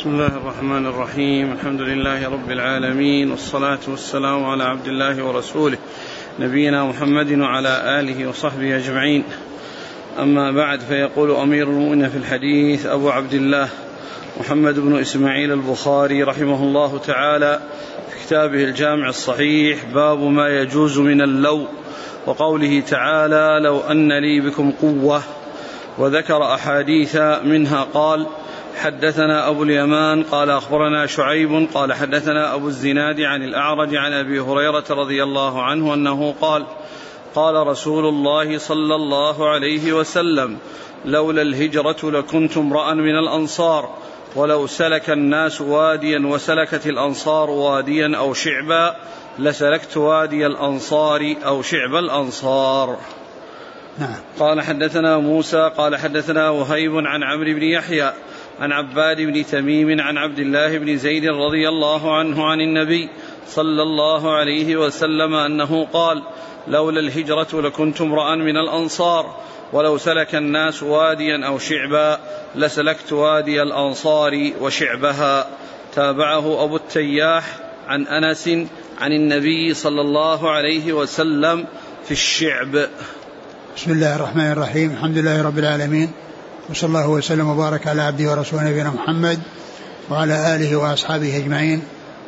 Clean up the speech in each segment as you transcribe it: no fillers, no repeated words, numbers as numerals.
بسم الله الرحمن الرحيم. الحمد لله رب العالمين، والصلاة والسلام على عبد الله ورسوله نبينا محمد وعلى آله وصحبه أجمعين. أما بعد، فيقول أمير المؤمنين في الحديث أبو عبد الله محمد بن إسماعيل البخاري رحمه الله تعالى في كتابه الجامع الصحيح: باب ما يجوز من اللو، وقوله تعالى: لو أن لي بكم قوة. وذكر أحاديث منها قال: حدثنا أبو اليمان قال أخبرنا شعيب قال حدثنا أبو الزناد عن الأعرج عن أبي هريرة رضي الله عنه أنه قال: قال رسول الله صلى الله عليه وسلم: لولا الهجرة لكنت امرأ من الأنصار، ولو سلك الناس واديا وسلكت الأنصار واديا أو شعبا لسلكت وادي الأنصار أو شعب الأنصار. نعم. قال: حدثنا موسى قال حدثنا وهيب عن عمرو بن يحيى عن عباد بن تميم عن عبد الله بن زيد رضي الله عنه عن النبي صلى الله عليه وسلم أنه قال: لولا الهجرة لكنت امرأ من الأنصار، ولو سلك الناس واديا أو شعبا لسلكت وادي الأنصار وشعبها. تابعه أبو التياح عن أنس عن النبي صلى الله عليه وسلم في الشعب. بسم الله الرحمن الرحيم. الحمد لله رب العالمين، وصلى الله وسلم وبارك على عبده ورسوله نبينا محمد وعلى آله وأصحابه أجمعين.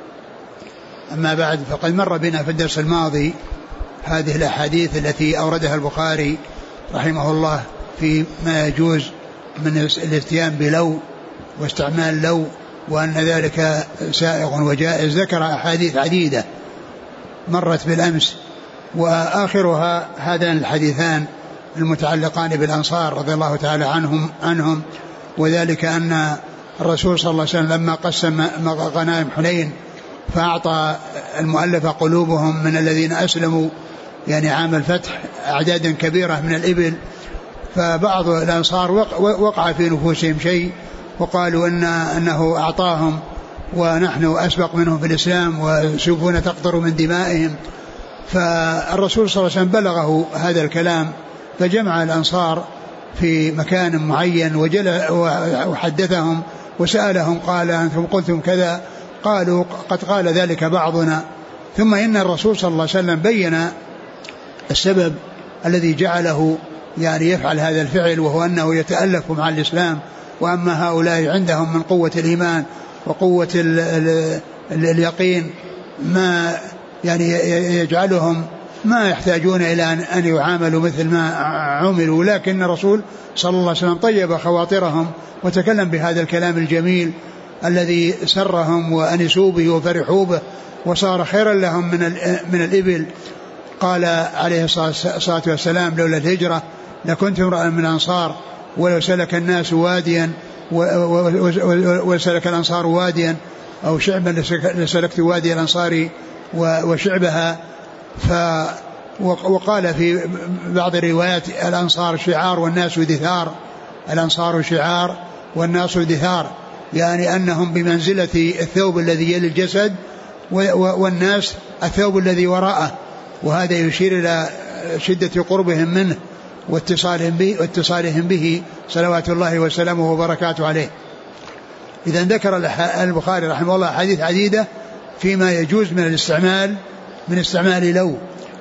أما بعد، فقد مر بنا في الدرس الماضي هذه الأحاديث التي أوردها البخاري رحمه الله في ما يجوز من الاستيان بلو واستعمال لو، وأن ذلك سائغ وجائز. ذكر أحاديث عديدة مرت بالأمس، وآخرها هذان الحديثان المتعلقان بالأنصار رضي الله تعالى عنهم، وذلك أن الرسول صلى الله عليه وسلم لما قسم غنائم حنين فأعطى المؤلفة قلوبهم من الذين أسلموا يعني عام الفتح أعدادا كبيرة من الإبل، فبعض الأنصار وقع في نفوسهم شيء وقالوا أنه أعطاهم ونحن أسبق منهم في الإسلام وسيوفنا تقطر من دمائهم. فالرسول صلى الله عليه وسلم بلغه هذا الكلام، فجمع الأنصار في مكان معين وحدثهم وسألهم، قال: أنتم قلتم كذا؟ قالوا: قد قال ذلك بعضنا. ثم إن الرسول صلى الله عليه وسلم بين السبب الذي جعله يعني يفعل هذا الفعل، وهو أنه يتألف مع الإسلام، وأما هؤلاء عندهم من قوة الإيمان وقوة اليقين ما يعني يجعلهم ما يحتاجون إلى أن يعاملوا مثل ما عملوا، لكن الرسول صلى الله عليه وسلم طيب خواطرهم وتكلم بهذا الكلام الجميل الذي سرهم وأنسوا به وفرحوا به وصار خيرا لهم من الإبل. قال عليه الصلاة والسلام: لولا الهجرة لكنت امرأ من الأنصار، ولو سلك الناس واديا وسلك الأنصار واديا أو شعبا لسلكت وادي الأنصار وشعبها. وقال في بعض الروايات: الأنصار شعار والناس دثار. الأنصار شعار والناس دثار، يعني أنهم بمنزلة الثوب الذي يلي الجسد، والناس الثوب الذي وراءه، وهذا يشير إلى شدة قربهم منه واتصالهم به صلوات الله وسلامه وبركاته عليه. إذا ذكر البخاري رحمه الله حديث عديدة فيما يجوز من استعمال لو،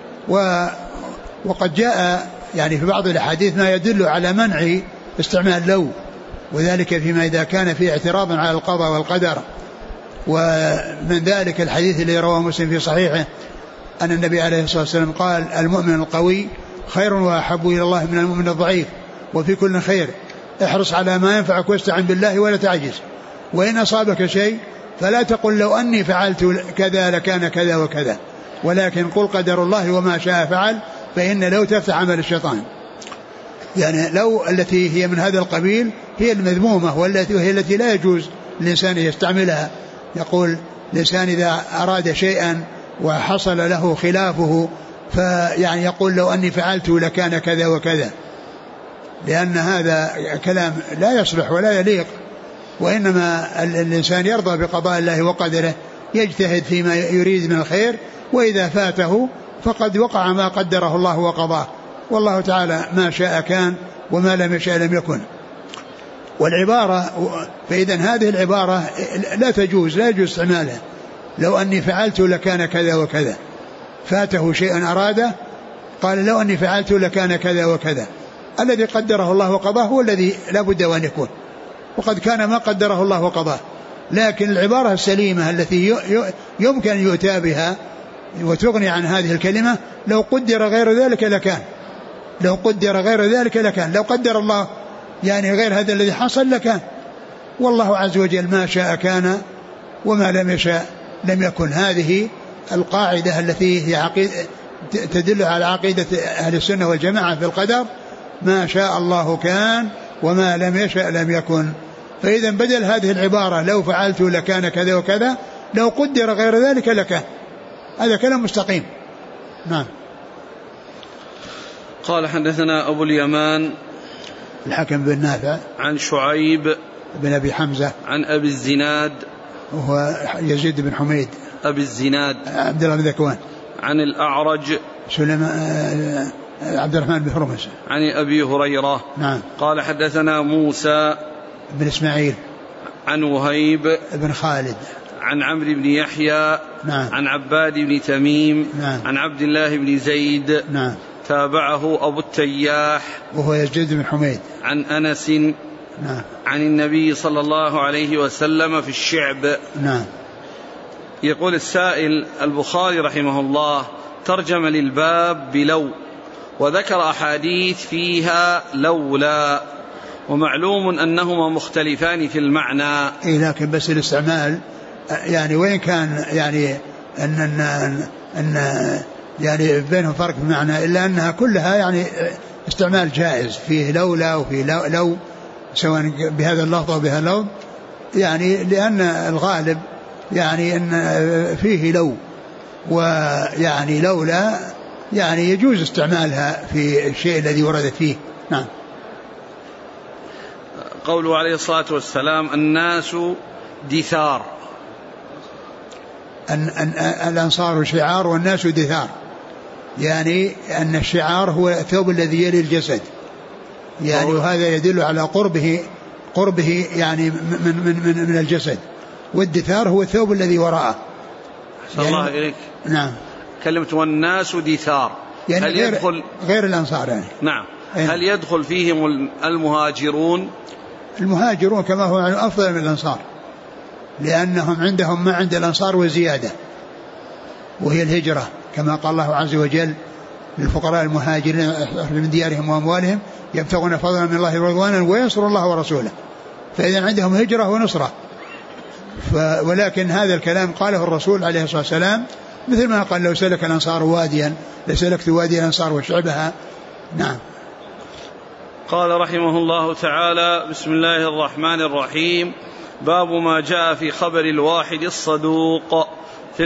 وقد جاء يعني في بعض الأحاديث ما يدل على منع استعمال لو، وذلك فيما إذا كان فيه اعتراض على القضاء والقدر. ومن ذلك الحديث الذي رواه مسلم في صحيحه أن النبي عليه الصلاة والسلام قال: المؤمن القوي خير وأحب إلى الله من المؤمن الضعيف، وفي كل خير، احرص على ما ينفعك واستعن بالله ولا تعجز، وإن أصابك شيء فلا تقل لو أني فعلت كذا لكان كذا وكذا، ولكن قل قدر الله وما شاء فعل، فإن لو تفتح عمل الشيطان. يعني لو التي هي من هذا القبيل هي المذمومة، وهي التي لا يجوز الإنسان يستعملها. يقول الإنسان إذا أراد شيئا وحصل له خلافه فيعني يقول لو أني فعلت لكان كذا وكذا، لأن هذا كلام لا يصلح ولا يليق. وإنما الإنسان يرضى بقضاء الله وقدره، يجتهد فيما يريد من الخير، وإذا فاته فقد وقع ما قدره الله وقضاه، والله تعالى ما شاء كان وما لم يشاء لم يكن. والعبارة فإذا هذه العبارة لا يجوز استعمالها. لو أني فعلت لكان كذا وكذا، فاته شيء أراده قال لو أني فعلت لكان كذا وكذا. الذي قدره الله وقضاه هو الذي لا بد أن يكون، وقد كان ما قدره الله وقضاه. لكن العبارة السليمة التي يمكن أن يؤتى بها وتغني عن هذه الكلمة لو قدر غير ذلك لكان، لو قدر غير ذلك لكان، لو قدر الله يعني غير هذا الذي حصل لكان. والله عز وجل ما شاء كان وما لم يشاء لم يكن. هذه القاعدة التي هي تدل على عقيدة أهل السنة والجماعة في القدر، ما شاء الله كان وما لم يشاء لم يكن. فإذا بدل هذه العبارة لو فعلت لكان كذا وكذا، لو قدر غير ذلك لكان. هذا كلام مستقيم. نعم. قال حدثنا أبو اليمان الحكم بن نافع عن شعيب بن أبي حمزة عن أبي الزناد وهو يزيد بن حميد أبي الزناد عبد الله بن ذكوان عن الأعرج سليمان عبد الرحمن بن هرمز عن أبي هريرة. نعم. قال حدثنا موسى بن إسماعيل عن وهيب بن خالد عن عمرو بن يحيى. نعم. عن عباد بن تميم. نعم. عن عبد الله بن زيد. نعم. تابعه أبو التياح وهو يزيد بن حميد عن أنس. نعم. عن النبي صلى الله عليه وسلم في الشعب. نعم. يقول السائل: البخاري رحمه الله ترجم للباب بلو، وذكر أحاديث فيها لولا، ومعلوم أنهما مختلفان في المعنى. لكن بس الاستعمال يعني وين كان يعني أن يعني بينهم فرق في المعنى، إلا أنها كلها يعني استعمال جائز، فيه لولا وفيه لو سواء بهذا اللفظ أو بهذا اللفظ، يعني لأن الغالب يعني أن فيه لو، ويعني لولا يعني يجوز استعمالها في الشيء الذي وردت فيه. نعم. قوله عليه الصلاة والسلام: الناس دثار، الأنصار شعار والناس دثار، يعني أن الشعار هو الثوب الذي يلي الجسد، يعني وهذا يدل على قربه يعني من الجسد، والدثار هو الثوب الذي وراءه. يعني الله إليك. نعم. كلمة والناس دثار، يعني هل يدخل غير الأنصار يعني. نعم. هل يدخل فيهم المهاجرون؟ المهاجرون كما هو أفضل من الأنصار، لأنهم عندهم ما عند الأنصار وزيادة، وهي الهجرة، كما قال الله عز وجل للفقراء المهاجرين من ديارهم وأموالهم يبتغون فضلا من الله ورضوانا وينصر الله ورسوله. فإذا عندهم هجرة ونصرة. ولكن هذا الكلام قاله الرسول عليه الصلاة والسلام، مثل ما قال: لو سلك الأنصار واديا لسلكت وادي الأنصار وشعبها. نعم. قال رحمه الله تعالى: بسم الله الرحمن الرحيم. باب ما جاء في خبر الواحد الصدوق في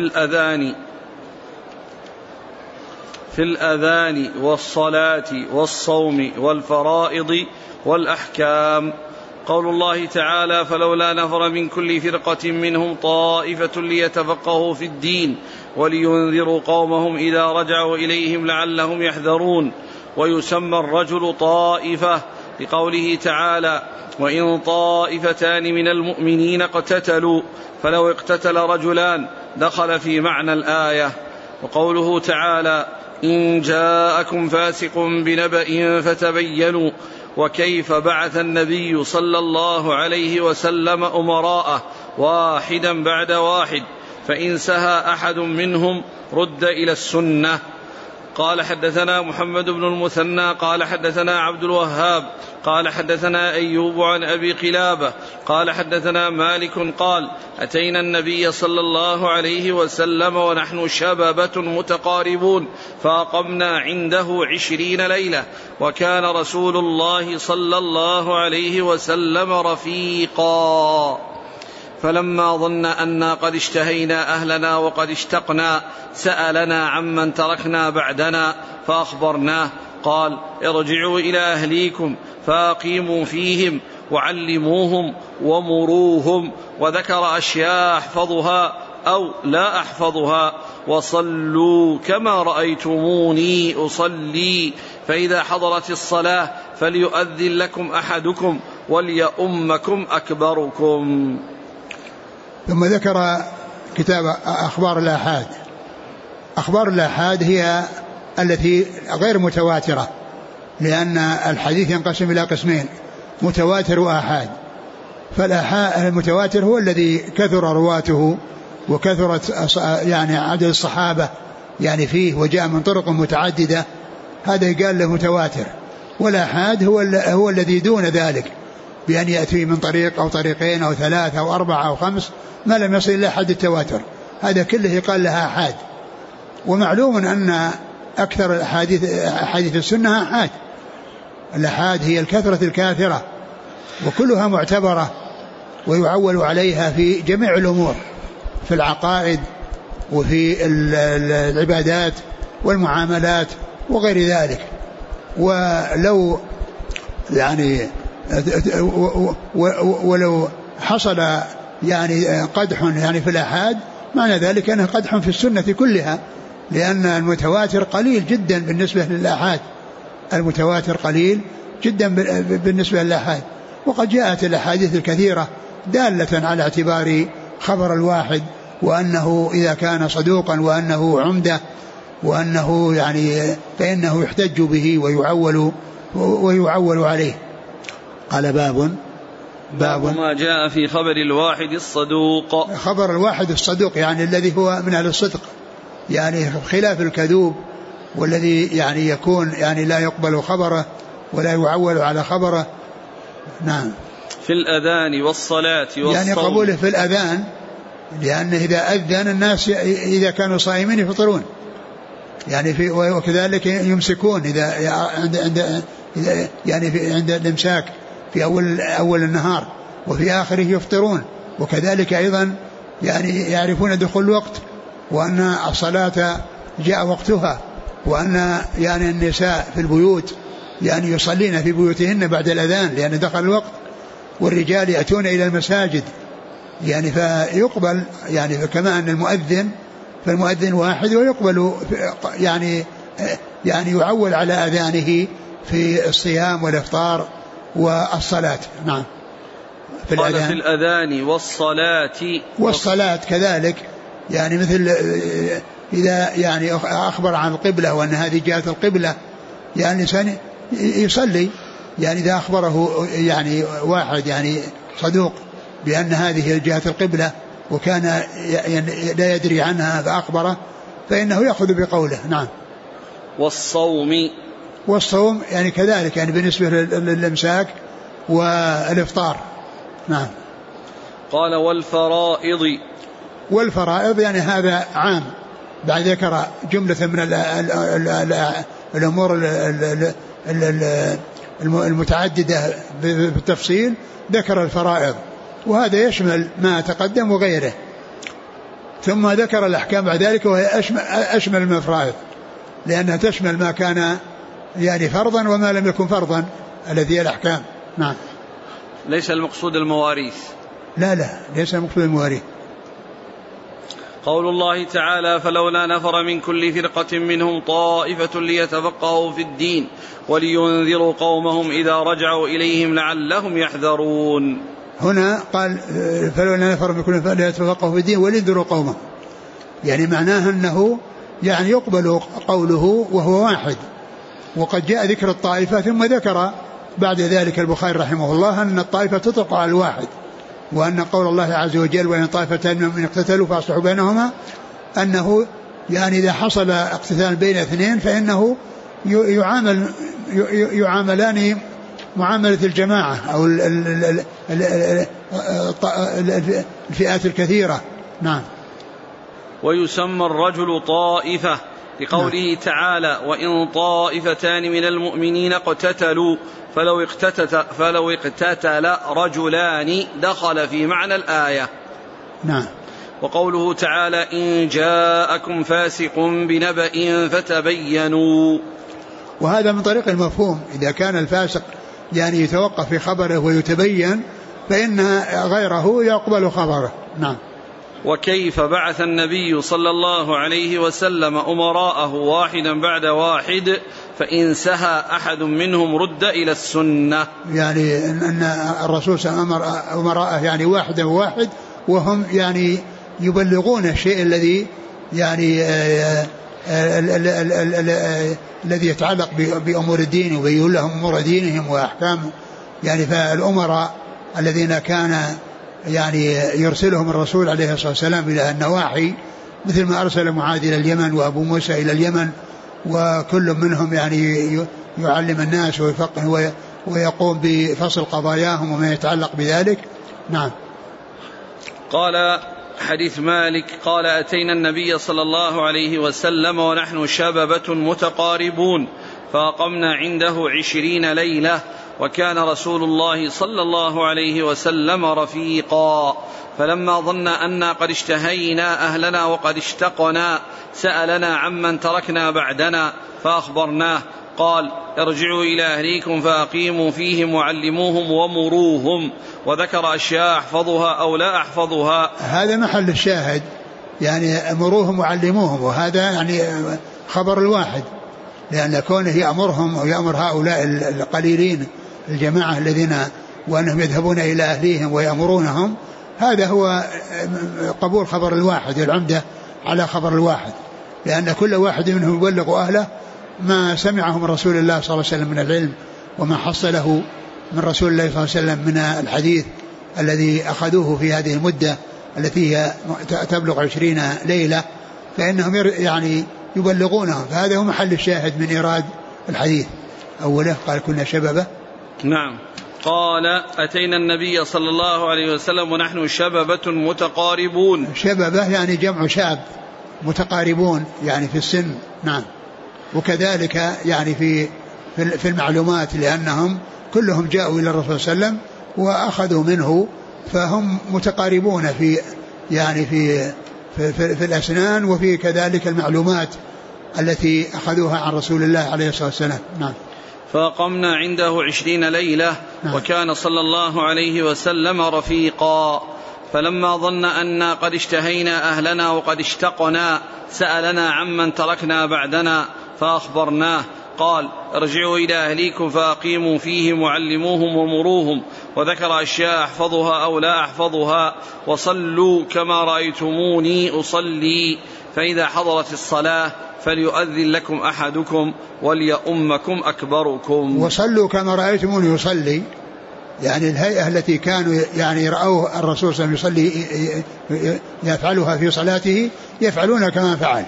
الأذان والصلاة والصوم والفرائض والأحكام. قول الله تعالى: فلولا نفر من كل فرقة منهم طائفة ليتفقهوا في الدين ولينذروا قومهم إذا رجعوا إليهم لعلهم يحذرون. ويسمى الرجل طائفة لقوله تعالى: وإن طائفتان من المؤمنين اقتتلوا فلو اقتتل رجلان دخل في معنى الآية. وقوله تعالى: إن جاءكم فاسق بنبأ فتبينوا. وكيف بعث النبي صلى الله عليه وسلم أمراءه واحدا بعد واحد، فإن سهى أحد منهم رد إلى السنة. قال حدثنا محمد بن المثنى قال حدثنا عبد الوهاب قال حدثنا أيوب عن أبي قلابة قال حدثنا مالك قال: أتينا النبي صلى الله عليه وسلم ونحن شبابة متقاربون، فأقمنا عنده 20 ليلة، وكان رسول الله صلى الله عليه وسلم رفيقا. فلما ظن أنا قد اشتهينا أهلنا وقد اشتقنا سألنا عمن تركنا بعدنا فأخبرناه، قال: ارجعوا إلى أهليكم فأقيموا فيهم وعلموهم ومروهم، وذكر أشياء أحفظها أو لا أحفظها، وصلوا كما رأيتموني أصلي، فإذا حضرت الصلاة فليؤذن لكم أحدكم وليؤمكم أكبركم. ثم ذكر كتاب أخبار الآحاد. أخبار الآحاد هي التي غير متواترة، لأن الحديث ينقسم إلى قسمين: متواتر وآحاد. فالمتواتر هو الذي كثر رواته وكثرت يعني عدد الصحابة يعني فيه وجاء من طرق متعددة، هذا يقال له متواتر. والآحاد هو الذي دون ذلك، بأن يأتي من طريق أو طريقين أو ثلاثة أو أربعة أو خمس ما لم يصل إلى حد التواتر، هذا كله يقال لها آحاد. ومعلوم أن أكثر أحاديث السنة آحاد. الآحاد هي الكثرة الكاثرة، وكلها معتبرة ويعول عليها في جميع الأمور، في العقائد وفي العبادات والمعاملات وغير ذلك. ولو يعني ولو حصل يعني قدح يعني في الآحاد، معنى ذلك أنه قدح في السنة كلها، لأن المتواتر قليل جدا بالنسبة للآحاد. المتواتر قليل جدا بالنسبة للآحاد. وقد جاءت الأحاديث الكثيرة دالة على اعتبار خبر الواحد، وأنه إذا كان صدوقا وأنه عمدة وأنه يعني فإنه يحتج به ويعول عليه. قال باب ما جاء في خبر الواحد الصدوق. خبر الواحد الصدوق يعني الذي هو من أهل الصدق، يعني خلاف الكذوب والذي يعني يكون يعني لا يقبل خبره ولا يعول على خبره. نعم. في الأذان والصلاة والصوم، يعني قبوله في الأذان، لأن إذا أذن الناس إذا كانوا صائمين يفطرون يعني وكذلك يمسكون إذا عند الإمساك في أول النهار، وفي آخره يفطرون. وكذلك أيضا يعني يعرفون دخول الوقت، وأن الصلاة جاء وقتها، وأن يعني النساء في البيوت يعني يصلين في بيوتهن بعد الأذان لأن دخل الوقت، والرجال يأتون إلى المساجد يعني فيقبل يعني كما أن فالمؤذن واحد ويقبل يعني يعول على أذانه في الصيام والإفطار والصلاة. نعم. في الأذان والصلاة كذلك، يعني مثل إذا يعني أخبر عن القبلة وأن هذه جهة القبلة، يعني الإنسان يصلي يعني إذا أخبره يعني واحد يعني صدوق بأن هذه جهة القبلة وكان يعني لا يدري عنها فأخبره، فإنه يأخذ بقوله. نعم. والصوم يعني كذلك يعني بالنسبة للإمساك والإفطار. نعم. قال والفرائض يعني هذا عام، بعد ذكر جملة من الأمور المتعددة بالتفصيل، ذكر الفرائض، وهذا يشمل ما تقدم وغيره. ثم ذكر الأحكام بعد ذلك، وهي أشمل من الفرائض، لأنها تشمل ما كان يعني فرضا وما لم يكن فرضا الذي هي الأحكام. نعم. ليس المقصود المواريث. لا ليس المقصود المواريث. قول الله تعالى: فلولا نفر من كل فرقة منهم طائفة ليتفقهوا في الدين ولينذروا قومهم إذا رجعوا إليهم لعلهم يحذرون. هنا قال فلولا نفر من كل فرقة ليتفقهوا في الدين ولينذروا قومهم، يعني معناه أنه يعني يقبل قوله وهو واحد. وقد جاء ذكر الطائفة، ثم ذكر بعد ذلك البخاري رحمه الله أن الطائفة تطلق على الواحد، وأن قول الله عز وجل: وإن طائفتان من اقتتلوا فأصلحوا بينهما، أنه يعني إذا حصل اقتتال بين اثنين فإنه يعاملان معاملة الجماعة أو الفئات الكثيرة. نعم. ويسمى الرجل طائفة لقوله تعالى: وإن طائفتان من المؤمنين اقتتلوا فلو اقتتل رجلان دخل في معنى الآية. نعم. وقوله تعالى: إن جاءكم فاسق بنبأ فتبينوا، وهذا من طريق المفهوم، إذا كان الفاسق يعني يتوقف في خبره ويتبين فإن غيره يقبل خبره. نعم. وكيف بعث النبي صلى الله عليه وسلم أمراءه واحدا بعد واحد فإن سهى أحد منهم رد إلى السنة. يعني أن الرسول صلى الله عليه وسلم أمر أمراءه يعني واحد وواحد، وهم يعني يبلغون الشيء الذي يعني الذي يتعلق بأمور الدين، ويقول لهم أمور دينهم وأحكام. يعني فالأمراء الذين كان يعني يرسلهم الرسول عليه الصلاة والسلام إلى النواحي، مثل ما أرسل معاذ إلى اليمن وأبو موسى إلى اليمن، وكل منهم يعني يعلم الناس ويفقه ويقوم بفصل قضاياهم وما يتعلق بذلك. نعم. قال حديث مالك قال أتينا النبي صلى الله عليه وسلم ونحن شببة متقاربون فأقمنا عنده 20 ليلة، وكان رسول الله صلى الله عليه وسلم رفيقا، فلما ظن أنا قد اشتهينا أهلنا وقد اشتقنا سألنا عمن تركنا بعدنا فأخبرناه، قال ارجعوا إلى أهليكم فأقيموا فيهم وعلموهم ومروهم، وذكر أشياء أحفظها أو لا أحفظها. هذا محل الشاهد، يعني أمروهم وعلموهم، وهذا يعني خبر الواحد، لأن كونه يأمرهم ويأمر هؤلاء القليلين الجماعة الذين وأنهم يذهبون إلى أهليهم ويأمرونهم، هذا هو قبول خبر الواحد، العمدة على خبر الواحد، لأن كل واحد منهم يبلغ أهله ما سمعه من رسول الله صلى الله عليه وسلم من العلم، وما حصله من رسول الله صلى الله عليه وسلم من الحديث الذي أخذوه في هذه المدة التي هي تبلغ 20 ليلة، فإنهم يعني يبلغونهم. فهذا هو محل الشاهد من إيراد الحديث. أوله قال كنا شبابة. نعم. قال أتينا النبي صلى الله عليه وسلم ونحن شبابة متقاربون. شبابة يعني جمع شاب، متقاربون يعني في السن. نعم. وكذلك يعني في المعلومات، لأنهم كلهم جاءوا إلى الرسول صلى الله عليه وسلم وأخذوا منه، فهم متقاربون في يعني في الأسنان، وفي كذلك المعلومات التي أخذوها عن رسول الله عليه الصلاة والسلام. نعم. فقمنا عنده 20 ليلة. نعم. وكان صلى الله عليه وسلم رفيقا، فلما ظن أنا قد اشتهينا أهلنا وقد اشتقنا سألنا عمن تركنا بعدنا فأخبرناه، قال ارجعوا إلى أهليكم فأقيموا فيهم وعلموهم ومروهم، وذكر أشياء أحفظها أو لا أحفظها، وصلوا كما رأيتموني أصلي، فإذا حضرت الصلاة فليؤذن لكم أحدكم وليؤمكم أكبركم. وصلوا كما رأيتموني يصلي، يعني الهيئة التي كانوا يعني رأوه الرسول صلى الله عليه وسلم يصلي يفعلها في صلاته يفعلون كما فعل،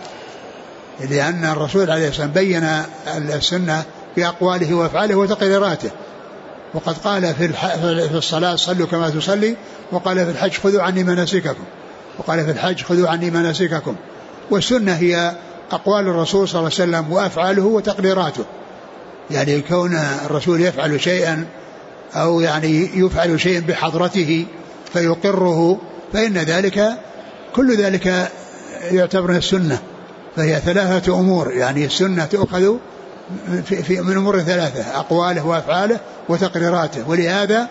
لأن الرسول عليه الصلاة والسلام بين السنة في أقواله وأفعاله وتقريراته، وقد قال في الصلاة صلوا كما تصلي، وقال في الحج خذوا عني مناسككم، وقال في الحج خذوا عني مناسككم. والسنة هي أقوال الرسول صلى الله عليه وسلم وأفعاله وتقريراته، يعني كون الرسول يفعل شيئا أو يعني يفعل شيئا بحضرته فيقره، فإن ذلك كل ذلك يعتبر السنة. فهي 3 أمور، يعني السنة تؤخذ من أمور 3، أقواله وأفعاله وتقريراته. ولهذا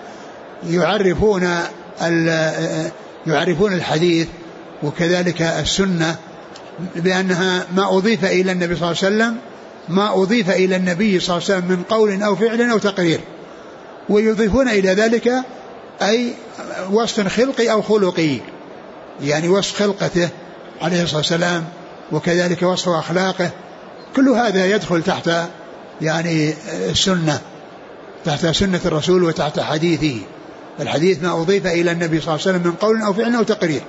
يعرفون الحديث وكذلك السنة بأنها ما أضيف إلى النبي صلى الله عليه وسلم، ما أضيف إلى النبي صلى الله عليه وسلم من قول أو فعل أو تقرير، ويضيفون إلى ذلك أي وصف خلقي أو خلقي، يعني وصف خلقته عليه الصلاة والسلام وكذلك وصف أخلاقه، كل هذا يدخل تحت يعني السنة، تحت سنة الرسول وتحت حديثه. الحديث ما أضيف إلى النبي صلى الله عليه وسلم من قول أو فعل أو تقرير.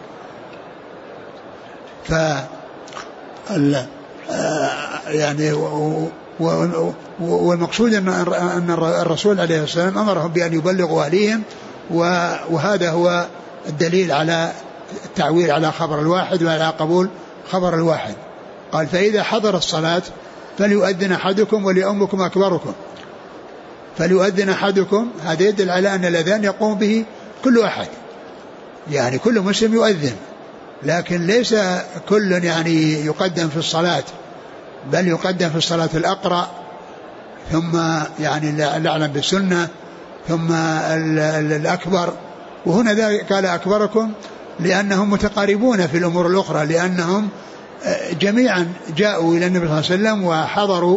يعني والمقصود أن الرسول عليه الصلاة والسلام أمرهم بأن يبلغوا أهليهم، وهذا هو الدليل على التعويل على خبر الواحد وعلى قبول خبر الواحد. قال فإذا حضر الصلاة فليؤذن أحدكم وليؤمكم أكبركم. فليؤذن أحدكم هذا يدل على أن الأذان يقوم به كل أحد، يعني كل مسلم يؤذن، لكن ليس كل يعني يقدم في الصلاة، بل يقدم في الصلاة الأقرأ، ثم يعني الأعلم بالسنة، ثم الأكبر. وهنا ذلك قال أكبركم لأنهم متقاربون في الأمور الأخرى، لأنهم جميعا جاءوا إلى النبي صلى الله عليه وسلم وحضروا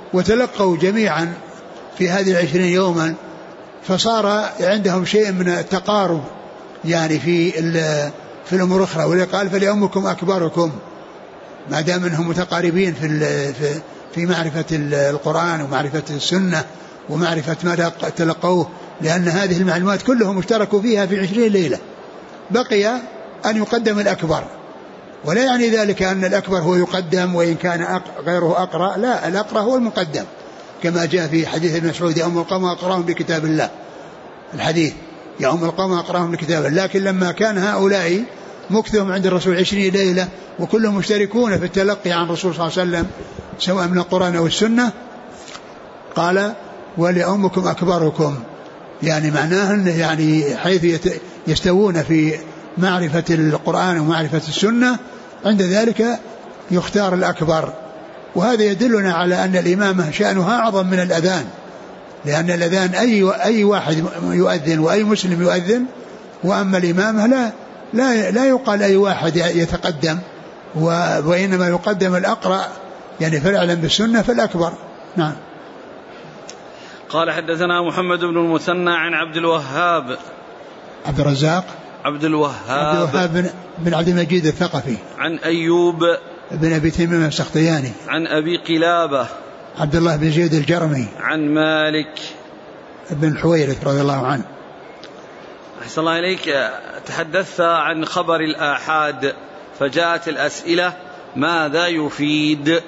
وتلقوا جميعا في هذه 20 يوما، فصار عندهم شيء من التقارب يعني في الأمور الأخرى. ولقال فليؤمكم أكبركم، ما دام أنهم متقاربين في معرفة القرآن ومعرفة السنة ومعرفة ما تلقوه، لأن هذه المعلومات كلهم اشتركوا فيها في 20 ليلة. بقي أن يقدم الأكبر، ولا يعني ذلك أن الأكبر هو يقدم وإن كان غيره أقرأ، لا، الأقرأ هو المقدم، كما جاء في حديث ابن مسعود: يا أم القوم أقرأهم بكتاب الله، الحديث يا أم القوم أقرأهم بكتاب الله. لكن لما كان هؤلاء مكثهم عند الرسول 20 ليلة وكلهم مشتركون في التلقي عن الرسول صلى الله عليه وسلم سواء من القرآن أو السنة، قال ولأمكم أكبركم، يعني معناه يعني حيث يستوون في معرفة القرآن ومعرفة السنة، عند ذلك يختار الأكبر. وهذا يدلنا على أن الإمامة شأنها أعظم من الأذان، لأن الأذان أي واحد يؤذن وأي مسلم يؤذن، وأما الإمامة لا يقال أي واحد يتقدم، وإنما يقدم الأقرأ، يعني فالأعلم بالسنة فالأكبر. نعم. قال حدثنا محمد بن المثنى عن عبد الوهاب عبد الرزاق عبد الوهاب بن عبد المجيد الثقفي، عن أيوب بن أبي تميم السختياني، عن أبي قلابة عبد الله بن زيد الجرمي، عن مالك بن الحويرث رضي الله عنه. أحسن الله إليك. تحدثت عن خبر الآحاد، فجاءت الأسئلة: ماذا يفيد؟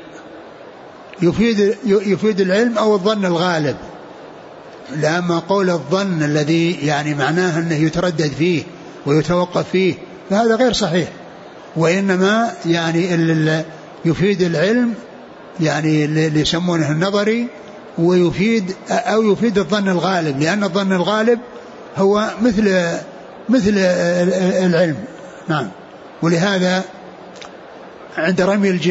يفيد العلم أو الظن الغالب. لأما قول الظن الذي يعني معناه أنه يتردد فيه ويتوقف فيه، فهذا غير صحيح. وإنما يعني يفيد العلم يعني اللي يسمونه النظري، ويفيد أو يفيد الظن الغالب، لأن الظن الغالب هو مثل العلم. نعم. ولهذا عند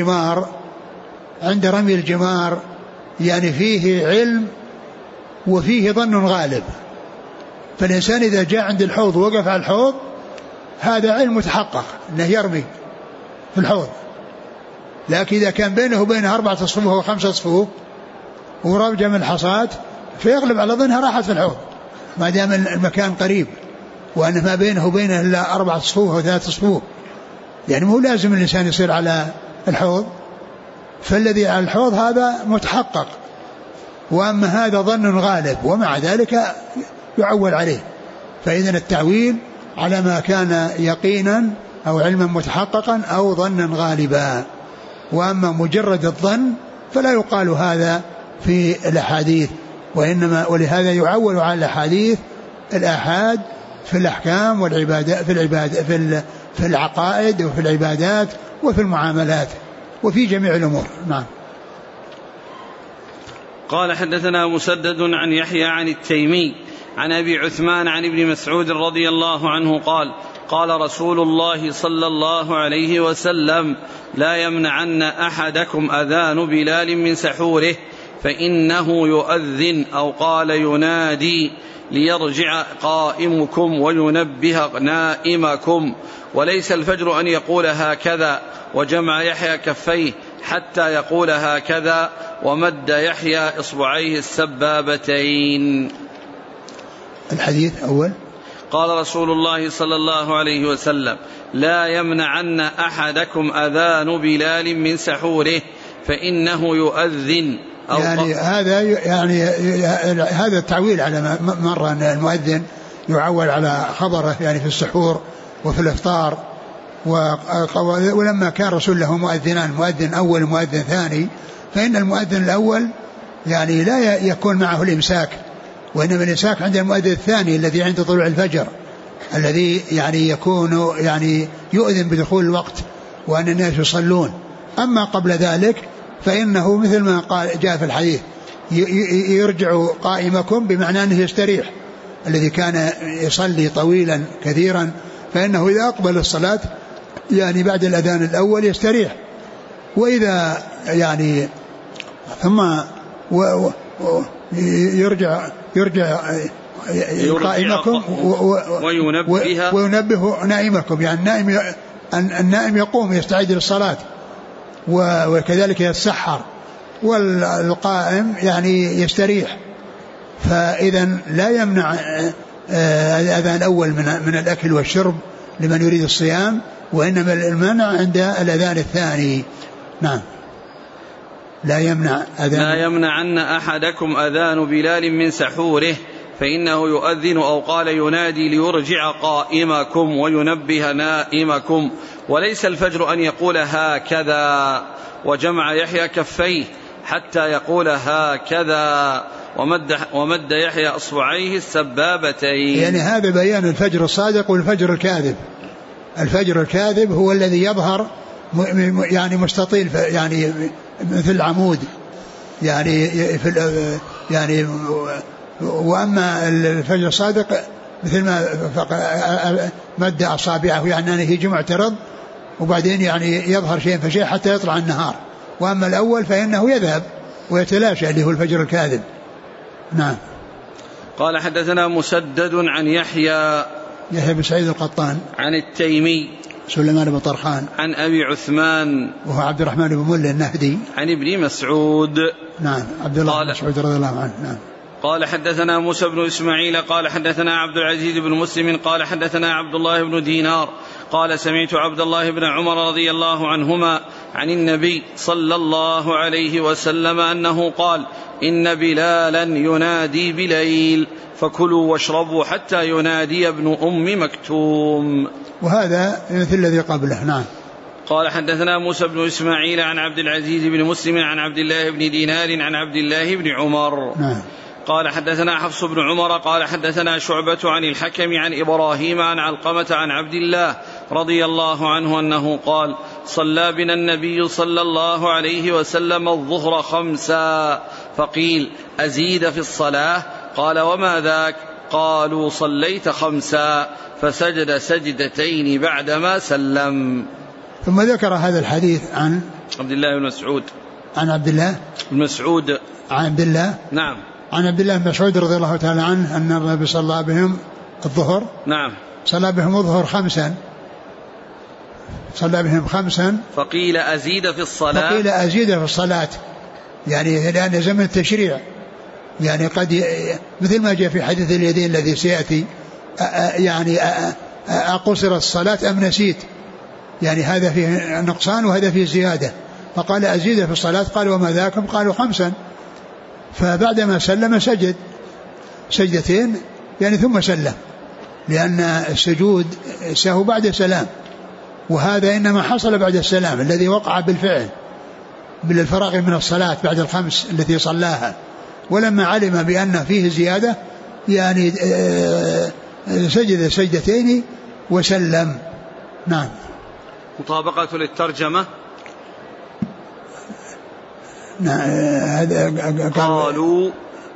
رمي الجمار يعني فيه علم وفيه ظن غالب. فالإنسان إذا جاء عند الحوض ووقف على الحوض، هذا علم متحقق أنه يرمي في الحوض. لكن إذا كان بينه وبينه 4 صفوف أو 5 صفوف ورجم الحصاة، فيغلب على ظنها راحت في الحوض ما دام المكان قريب، وأن ما بينه وبينه إلا 4 صفوف أو 3 صفوف، يعني مو لازم الإنسان يصير على الحوض. فالذي على الحوض هذا متحقق، وأما هذا ظن غالب، ومع ذلك يعول عليه. فإذن التعويل على ما كان يقينا أو علما متحققا أو ظنا غالبا. وأما مجرد الظن فلا يقال هذا في الأحاديث، وإنما ولهذا يعول على الأحاديث الآحاد في الأحكام والعبادات، في العقائد وفي العبادات وفي المعاملات وفي جميع الأمور. نعم. قال حدثنا مسدد عن يحيى عن التيمي عن أبي عثمان عن ابن مسعود رضي الله عنه قال: قال رسول الله صلى الله عليه وسلم: لا يمنعن أحدكم أذان بلال من سحوره، فإنه يؤذن، أو قال ينادي، ليرجع قائمكم وينبه نائمكم، وليس الفجر أن يقول هكذا. وجمع يحيى كفيه حتى يقول هكذا، ومد يحيى إصبعيه السبابتين. الحديث أول: قال رسول الله صلى الله عليه وسلم: لا يمنعن أحدكم أذان بلال من سحوره، فإنه يؤذن. يعني هذا التعويل على مرة أن المؤذن يعول على خبره يعني في السحور وفي الإفطار. ولما كان رسول له مؤذنان، مؤذن أول ومؤذن ثاني، فإن المؤذن الأول يعني لا يكون معه الإمساك، وإنما الإمساك عند المؤذن الثاني الذي عند طلوع الفجر، الذي يعني يكون يعني يؤذن بدخول الوقت وأن الناس يصلون. أما قبل ذلك فإنه مثل ما قال جاء في الحديث: يرجع قائمكم، بمعنى أنه يستريح. الذي كان يصلي طويلا كثيرا فإنه إذا أقبل الصلاة يعني بعد الأذان الأول يستريح، وإذا يعني ثم يرجع قائمكم وينبه نائمكم، يعني النائم يقوم يستعد للصلاة، وكذلك يتسحر والقائم يعني يستريح. فإذا لا يمنع الأذان الأول من الأكل والشرب لمن يريد الصيام، وإنما المنع عند الأذان الثاني. نعم. لا يمنعن أحدكم أذان بلال من سحوره فإنه يؤذن أو قال ينادي ليرجع قائمكم وينبه نائمكم، وليس الفجر أن يقول هكذا، وجمع يحيى كفيه حتى يقول هكذا، ومد يحيى أصبعيه السبابتين. يعني هذا بيان الفجر الصادق والفجر الكاذب. الفجر الكاذب هو الذي يظهر يعني مستطيل، يعني مثل العمود، يعني وأما الفجر الصادق مثل ما مد أصابعه، يعني أنه يجي معترض وبعدين يعني يظهر شيء فشيء حتى يطلع النهار. وأما الأول فإنه يذهب ويتلاشى اللي هو الفجر الكاذب. نعم. قال حدثنا مسدد عن يحيى بن سعيد القطان عن التيمي سليمان بن طرخان عن أبي عثمان وهو عبد الرحمن بن مولى النهدي عن ابن مسعود. نعم. عبد الله بن مسعود رضي الله عنه. نعم. قال حدثنا موسى بن إسماعيل قال حدثنا عبد العزيز بن مسلم قال حدثنا عبد الله بن دينار قال سمعت عبد الله بن عمر رضي الله عنهما عن النبي صلى الله عليه وسلم أنه قال إن بلالا ينادي بليل فكلوا واشربوا حتى ينادي ابن أم مكتوم. وهذا مثل الذي قبله. نعم. قال حدثنا موسى بن إسماعيل عن عبد العزيز بن مسلم عن عبد الله بن دينار عن عبد الله بن عمر. نعم. قال حدثنا حفص بن عمر قال حدثنا شعبة عن الحكم عن إبراهيم عن علقمة عن عبد الله رضي الله عنه أنه قال صلى بنا النبي صلى الله عليه وسلم الظهر 5 فقيل أزيد في الصلاة؟ قال وما ذاك؟ قالوا صليت 5 فسجد سجدتين بعدما سلم. ثم ذكر هذا الحديث عن عبد الله بن مسعود عن عبد الله بن مسعود عن عبد الله. نعم. عن عبد الله بن مسعود رضي الله تعالى عنه أن النبي صلى بهم الظهر. نعم. صلى بهم الظهر 5 صلى بهم 5 فقيل أزيد في الصلاة يعني لأن زمن التشريع يعني قد مثل ما جاء في حديث اليدين الذي سيأتي يعني أقصر الصلاة أم نسيت، يعني هذا فيه نقصان وهذا فيه زيادة. فقال أزيد في الصلاة قال وما ذاكم؟ قالوا 5. فبعدما سلم سجد سجدتين يعني ثم سلم، لأن السجود سهو بعد السلام، وهذا إنما حصل بعد السلام الذي وقع بالفعل بالفراغ من الصلاة بعد 5 التي صلاها. ولما علم بأن فيه زيادة يعني سجد سجدتين وسلم. نعم. مطابقة للترجمة. قالوا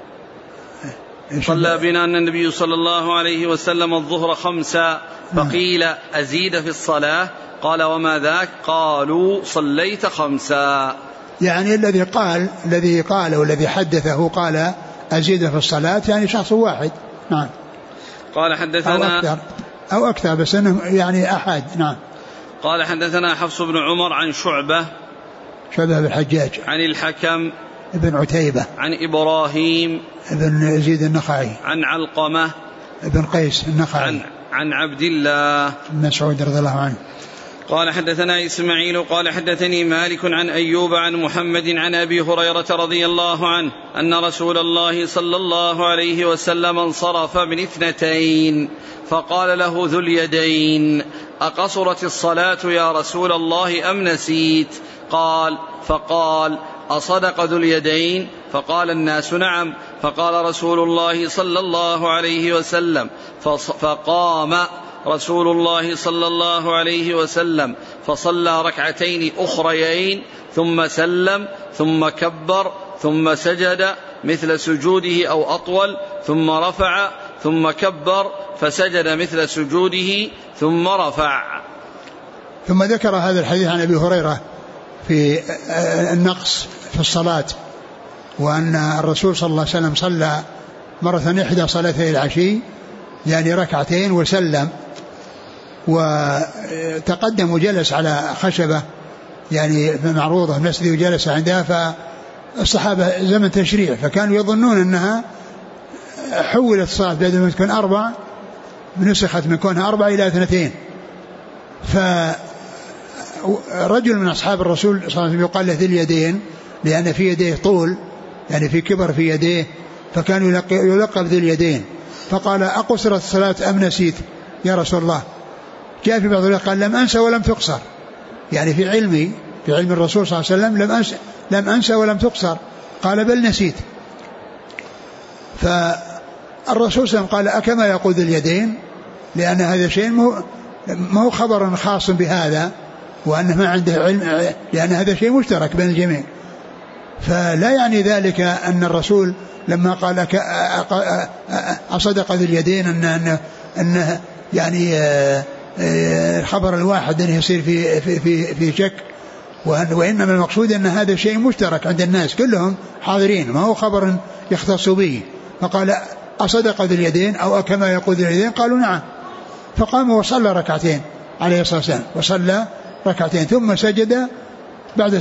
صلى بنا النبي صلى الله عليه وسلم الظهر 5 فقيل أزيد في الصلاة؟ قال وما ذاك؟ قالوا صليت 5. يعني الذي قال والذي حدثه قال أزيد في الصلاة يعني شخص واحد. نعم. قال حدثنا أو أكثر بس أنه يعني أحد. نعم. قال حدثنا حفص بن عمر عن شعبة بن الحجاج عن الحكم ابن عتيبة عن إبراهيم ابن يزيد النخعي عن علقمة ابن قيس النخعي عن عبد الله بن مسعود رضي الله عنه. قال حدثنا إسماعيل قال حدثني مالك عن أيوب عن محمد عن أبي هريرة رضي الله عنه أن رسول الله صلى الله عليه وسلم انصرف من 2 فقال له ذو اليدين أقصرت الصلاة يا رسول الله أم نسيت؟ فقال أصدق ذو اليدين؟ فقال الناس نعم. فقال رسول الله صلى الله عليه وسلم فقام رسول الله صلى الله عليه وسلم فصلى 2 أخريين ثم سلم ثم كبر ثم سجد مثل سجوده أو أطول ثم رفع ثم كبر فسجد مثل سجوده ثم رفع. ثم ذكر هذا الحديث عن أبي هريرة في النقص في الصلاة، وأن الرسول صلى الله عليه وسلم صلى مرة إحدى صلاتي العشي يعني 2 وسلم، وتقدم وجلس على خشبة يعني معروضة مسجد وجلس عندها الصحابة زمن تشريع، فكانوا يظنون أنها حولت الصلاة بدل ما تكون 4 نسخت من كونها 4 إلى 2. فرجل من أصحاب الرسول صلى الله عليه وسلم يقال له ذي اليدين، لأن في يديه طول، يعني في كبر في يديه، فكان يلقب ذي اليدين. فقال: أقصرت الصلاة أم نسيت يا رسول الله؟ جاء في بعض الروايات قال: لم أنسى ولم تقصر، يعني في علم الرسول صلى الله عليه وسلم لم أنسى ولم تقصر. قال: بل نسيت. فالرسول صلى الله عليه وسلم قال: أكما يقول ذي اليدين؟ لأن هذا شيء ما هو خبر خاص بهذا، وأنه ما عنده علم، لأن هذا شيء مشترك بين الجميع. فلا يعني ذلك أن الرسول لما قال أصدق ذي اليدين أنه يعني الخبر الواحد أنه يصير في شك، وإنما المقصود أن هذا شيء مشترك عند الناس كلهم حاضرين، ما هو خبر يختص به. فقال: أصدق ذي اليدين أو كما يقول ذي اليدين؟ قالوا: نعم. فقام وصلى ركعتين عليه الصلاة والسلام، وصلى ركعتين ثم سجد بعد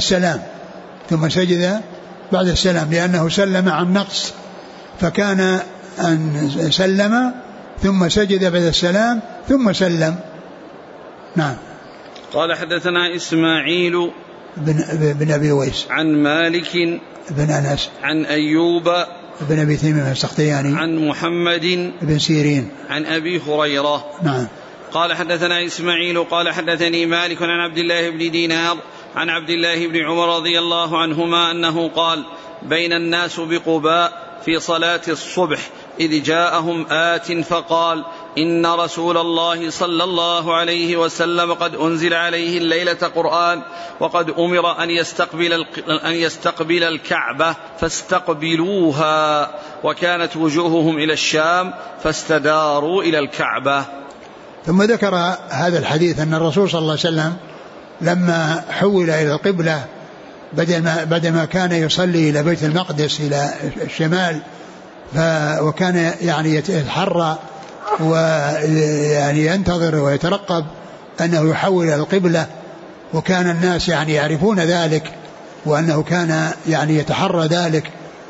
السلام، لأنه سلم عن نقص، فكان أن سلم ثم سجد بعد السلام ثم سلم. نعم. قال: حدثنا إسماعيل بن أبي ويس عن مالك بن أنس عن أيوب بن أبي تميم السختياني عن محمد بن سيرين عن أبي هريرة. نعم. قال: حدثنا إسماعيل قال: حدثني مالك عن عبد الله بن دينار عن عبد الله بن عمر رضي الله عنهما أنه قال: بين الناس بقباء في صلاة الصبح إذ جاءهم آت فقال: إن رسول الله صلى الله عليه وسلم قد أنزل عليه الليلة قرآن، وقد أمر أن يستقبل الكعبة فاستقبلوها، وكانت وجوههم إلى الشام فاستداروا إلى الكعبة. ثم ذكر هذا الحديث أن الرسول صلى الله عليه وسلم لما حول إلى القبلة بعدما كان يصلي إلى بيت المقدس إلى الشمال، وكان يعني يتحرى ويعني ينتظر ويترقب أنه يحول إلى القبلة، وكان الناس يعني يعرفون ذلك، وأنه كان يعني يتحرى ذلك.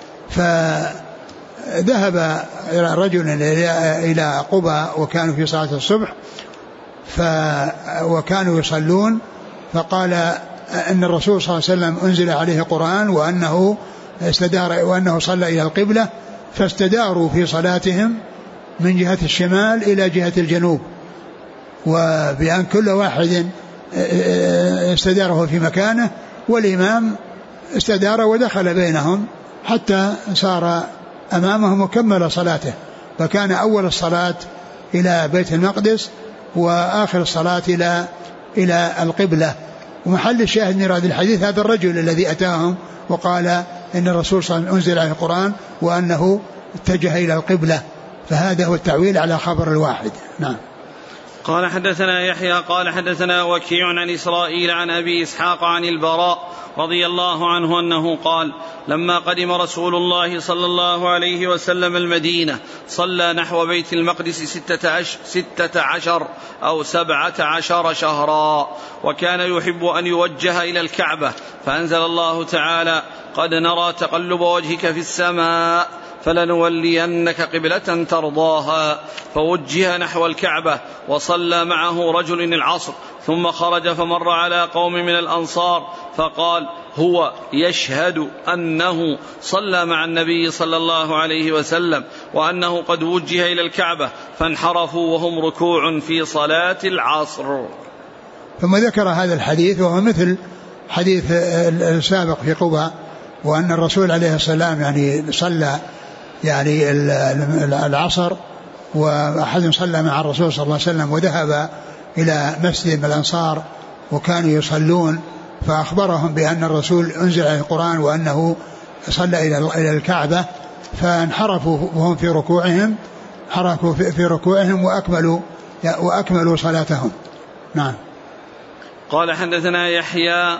فذهب رجل إلى قباء وكانوا في صلاة الصبح وكانوا يصلون، فقال أن الرسول صلى الله عليه وسلم أنزل عليه قرآن وأنه صلى إلى القبلة، فاستداروا في صلاتهم من جهة الشمال إلى جهة الجنوب، وبأن كل واحد استداره في مكانه، والإمام استدار ودخل بينهم حتى صار أمامهم وكمل صلاته. فكان أول الصلاة إلى بيت المقدس وآخر الصلاة إلى القبلة. ومحل الشاهد من هذا الحديث هذا الرجل الذي أتاهم وقال إن الرسول صلى الله عليه وسلم أنزل عليه القرآن وأنه اتجه إلى القبلة، فهذا هو التعويل على خبر الواحد. نعم. قال: حدثنا يحيى قال: حدثنا وكيع عن إسرائيل عن أبي إسحاق عن البراء رضي الله عنه أنه قال: لما قدم رسول الله صلى الله عليه وسلم المدينة صلى نحو بيت المقدس 16 أو 17 شهرا، وكان يحب أن يوجه إلى الكعبة، فأنزل الله تعالى: قد نرى تقلب وجهك في السماء فلنولينك قبلة ترضاها، فوجه نحو الكعبة، وصلى معه رجل العصر، ثم خرج فمر على قوم من الأنصار فقال: هو يشهد أنه صلى مع النبي صلى الله عليه وسلم وأنه قد وجه إلى الكعبة، فانحرفوا وهم ركوع في صلاة العصر. ثم ذكر هذا الحديث وهو مثل حديث السابق في قباء، وأن الرسول عليه السلام يعني صلى يعني العصر، وأحد صلى مع الرسول صلى الله عليه وسلم وذهب إلى مسجد من الأنصار وكانوا يصلون، فأخبرهم بأن الرسول أنزل عليه القرآن وأنه صلى إلى الكعبة، فانحرفوا وهم في ركوعهم، حركوا في ركوعهم وأكملوا صلاتهم. نعم. قال: حدثنا يحيى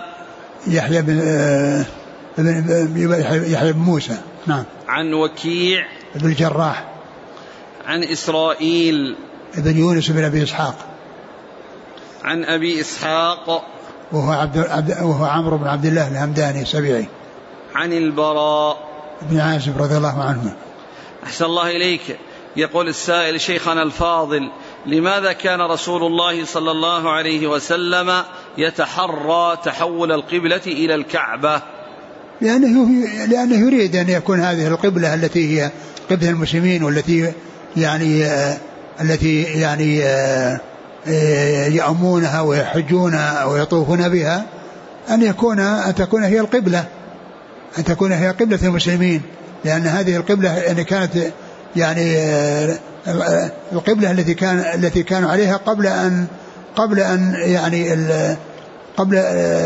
بن موسى. نعم. عن وكيع بن الجراح عن إسرائيل بن يونس بن أبي إسحاق عن أبي إسحاق وهو عمرو بن عبد الله الهمداني السبيعي عن البراء بن عازب رضي الله عنه. أحسن الله إليك. يقول السائل: شيخنا الفاضل، لماذا كان رسول الله صلى الله عليه وسلم يتحرى تحول القبلة إلى الكعبة؟ لأنه يريد أن يكون هذه القبلة التي هي قبلة المسلمين، والتي التي يأمونها ويحجونها ويطوفون بها، أن تكون هي القبلة، أن تكون هي قبلة المسلمين، لأن هذه القبلة يعني كانت القبلة التي كانوا عليها قبل أن قبل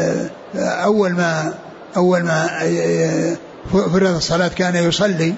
أول ما فرض الصلاة كان يصلي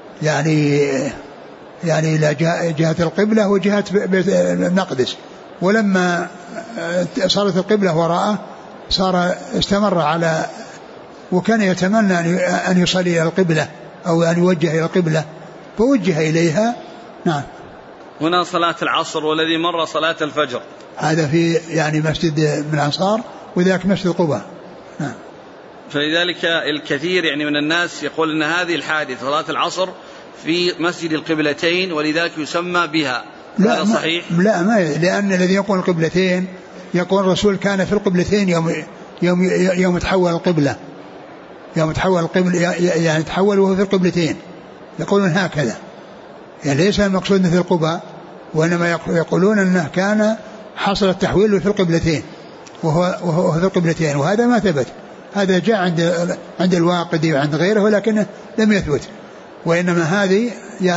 يعني إلى جهة القبلة وجهة بيت المقدس، ولما صارت القبلة وراءه استمر على، وكان يتمنى أن يصلي إلى القبلة أو أن يوجه إلى القبلة فوجه إليها. نعم. هنا صلاة العصر، والذي مر صلاة الفجر، هذا في مسجد من الأنصار، وذاك مسجد قباء. نعم. فلذلك الكثير من الناس يقول أن هذه الحادثة صلاة العصر في مسجد القبلتين ولذلك يسمى بها. هذا صحيح؟ لا، ما، لأن الذي يقول القبلتين يقول الرسول كان في القبلتين يوم تحول القبلة، يوم تحول القبلة يعني تحول وهو في القبلتين، يقولون هكذا، يعني ليس المقصود مثل قباء، وإنما يقولون أنه كان حصل التحويل في القبلتين وهو في القبلتين، وهذا ما ثبت، هذا جاء عند الواقدي وعند غيره ولكنه لم يثبت، وإنما هذه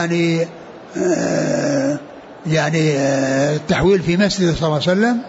التحويل في مسجد صلى الله عليه وسلم،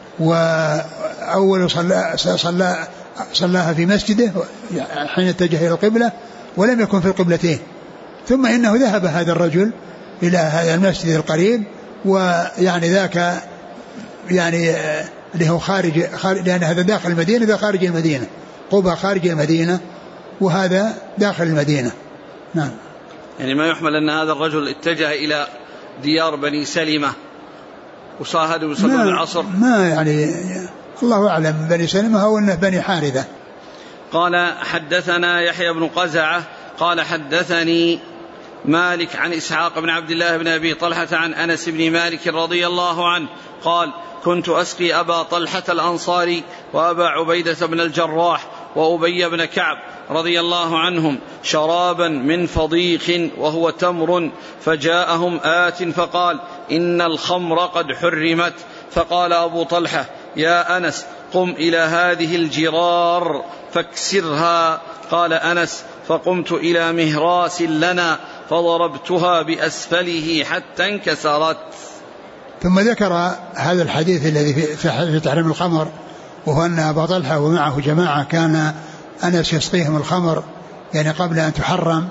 وأول صلاها في مسجده حين اتجه إلى القبلة ولم يكن في القبلتين، ثم إنه ذهب هذا الرجل إلى هذا المسجد القريب، ذاك اللي هو خارج، لأن هذا داخل المدينة، ذا خارج المدينة، قبى خارج المدينة وهذا داخل المدينة. نعم. يعني ما يحمل أن هذا الرجل اتجه إلى ديار بني سلمة وصاهدوا يصلون العصر؟ ما الله أعلم، بني سلمة أو أنه بني حارثة. قال: حدثنا يحيى بن قزعة قال حدثني مالك عن إسحاق بن عبد الله بن أبي طلحة عن أنس بن مالك رضي الله عنه قال: كنت أسقي أبا طلحة الأنصاري وأبا عبيدة بن الجراح وأبي بن كعب رضي الله عنهم شرابا من فضيخ وهو تمر، فجاءهم آت فقال: إن الخمر قد حرمت. فقال أبو طلحة: يا أنس، قم إلى هذه الجرار فاكسرها. قال أنس: فقمت إلى مهراس لنا فضربتها بأسفله حتى انكسرت. ثم ذكر هذا الحديث الذي في تحريم الخمر، وهو أن أبا طلحة ومعه جماعة كان أنس يسقيهم الخمر قبل أن تحرم،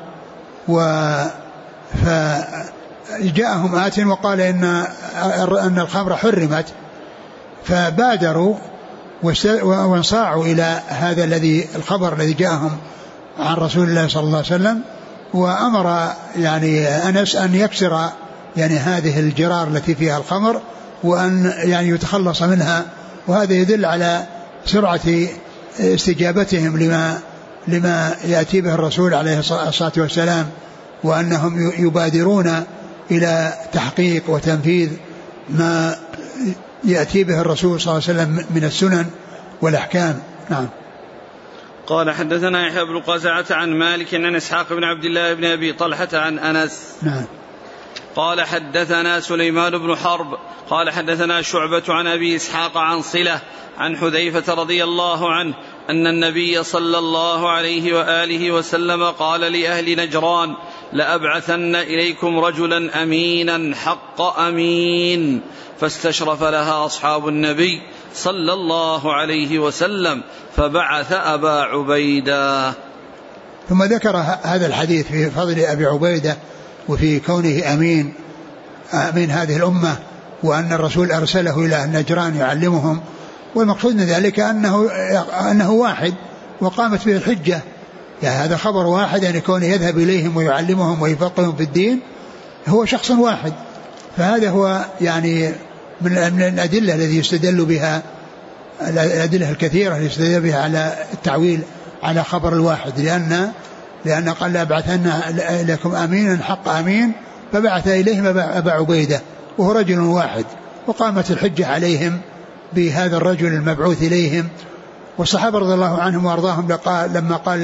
فجاءهم آت وقال أن الخمر حرمت، فبادروا وانصاعوا إلى هذا الخبر الذي جاءهم عن رسول الله صلى الله عليه وسلم، وأمر أنس أن يكسر هذه الجرار التي فيها الخمر، وأن يتخلص منها، وهذا يدل على سرعة استجابتهم لما يأتي به الرسول عليه الصلاة والسلام، وأنهم يبادرون إلى تحقيق وتنفيذ ما يأتي به الرسول صلى الله عليه وسلم من السنن والأحكام. نعم. قال: حدثنا يحيى بن قزعة عن مالك عن إسحاق بن عبد الله بن أبي طلحة عن أنس. نعم. قال: حدثنا سليمان بن حرب قال: حدثنا شعبة عن أبي إسحاق عن صلة عن حذيفة رضي الله عنه أن النبي صلى الله عليه وآله وسلم قال لأهل نجران: لأبعثن إليكم رجلا أمينا حق أمين. فاستشرف لها أصحاب النبي صلى الله عليه وسلم فبعث أبا عبيدة. ثم ذكر هذا الحديث في فضل أبي عبيدة وفي كونه أمين هذه الأمة، وأن الرسول أرسله إلى النجران يعلمهم، والمقصود من ذلك أنه واحد وقامت به الحجة، هذا خبر واحد، كونه يذهب إليهم ويعلمهم ويفقههم في الدين، هو شخص واحد. فهذا هو من الأدلة التي يستدل بها، الأدلة الكثيرة التي يستدل بها على التعويل على خبر الواحد، لأن قال لأبعثن لكم أمينا حق أمين، فبعث إليهم أبا عبيدة وهو رجل واحد، وقامت الحجة عليهم بهذا الرجل المبعوث إليهم. والصحابة رضي الله عنهم وأرضاهم لما قال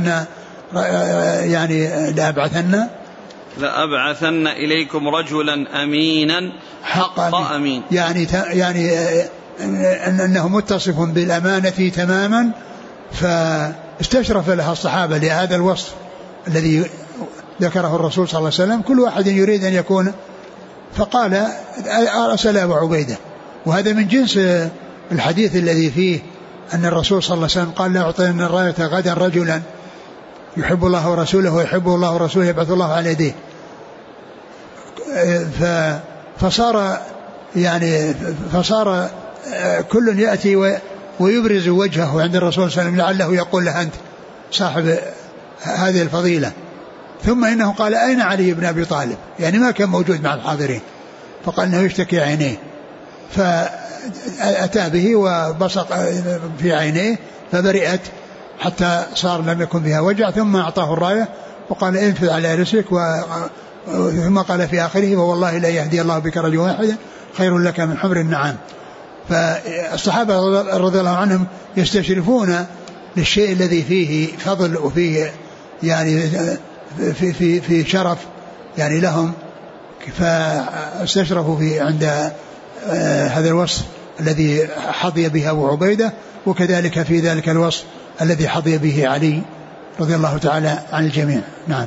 لأبعثن إليكم رجلا أمينا حق أمين، يعني أنه متصف بالأمانة تماما، فاستشرف لها الصحابة لهذا الوصف الذي ذكره الرسول صلى الله عليه وسلم. كل واحد يريد أن يكون، فقال أرسل أبو عبيدة. وهذا من جنس الحديث الذي فيه أن الرسول صلى الله عليه وسلم قال: لا أعطين الراية غدا رجلا يحب الله ورسوله ويحبه الله ورسوله يبعث الله على يديه. فصار كل يأتي ويبرز وجهه عند الرسول صلى الله عليه وسلم لعله يقول له: أنت صاحب هذه الفضيلة. ثم إنه قال: أين علي بن أبي طالب؟ يعني ما كان موجود مع الحاضرين، فقال إنه يشتكي عينيه، فأتى به وبصق في عينيه فبرئت حتى صار لم يكن بها وجع، ثم أعطاه الراية وقال: انفذ على رسلك، ثم قال في آخره: فوالله لا يهدي الله بك رجل واحد خير لك من حمر النعام. فالصحابة رضي الله عنهم يستشرفون للشيء الذي فيه فضل وفيه يعني في شرف يعني لهم، فاستشرفوا في عند هذا الوصف الذي حظي به أبو عبيدة، وكذلك في ذلك الوصف الذي حظي به علي رضي الله تعالى عن الجميع. نعم.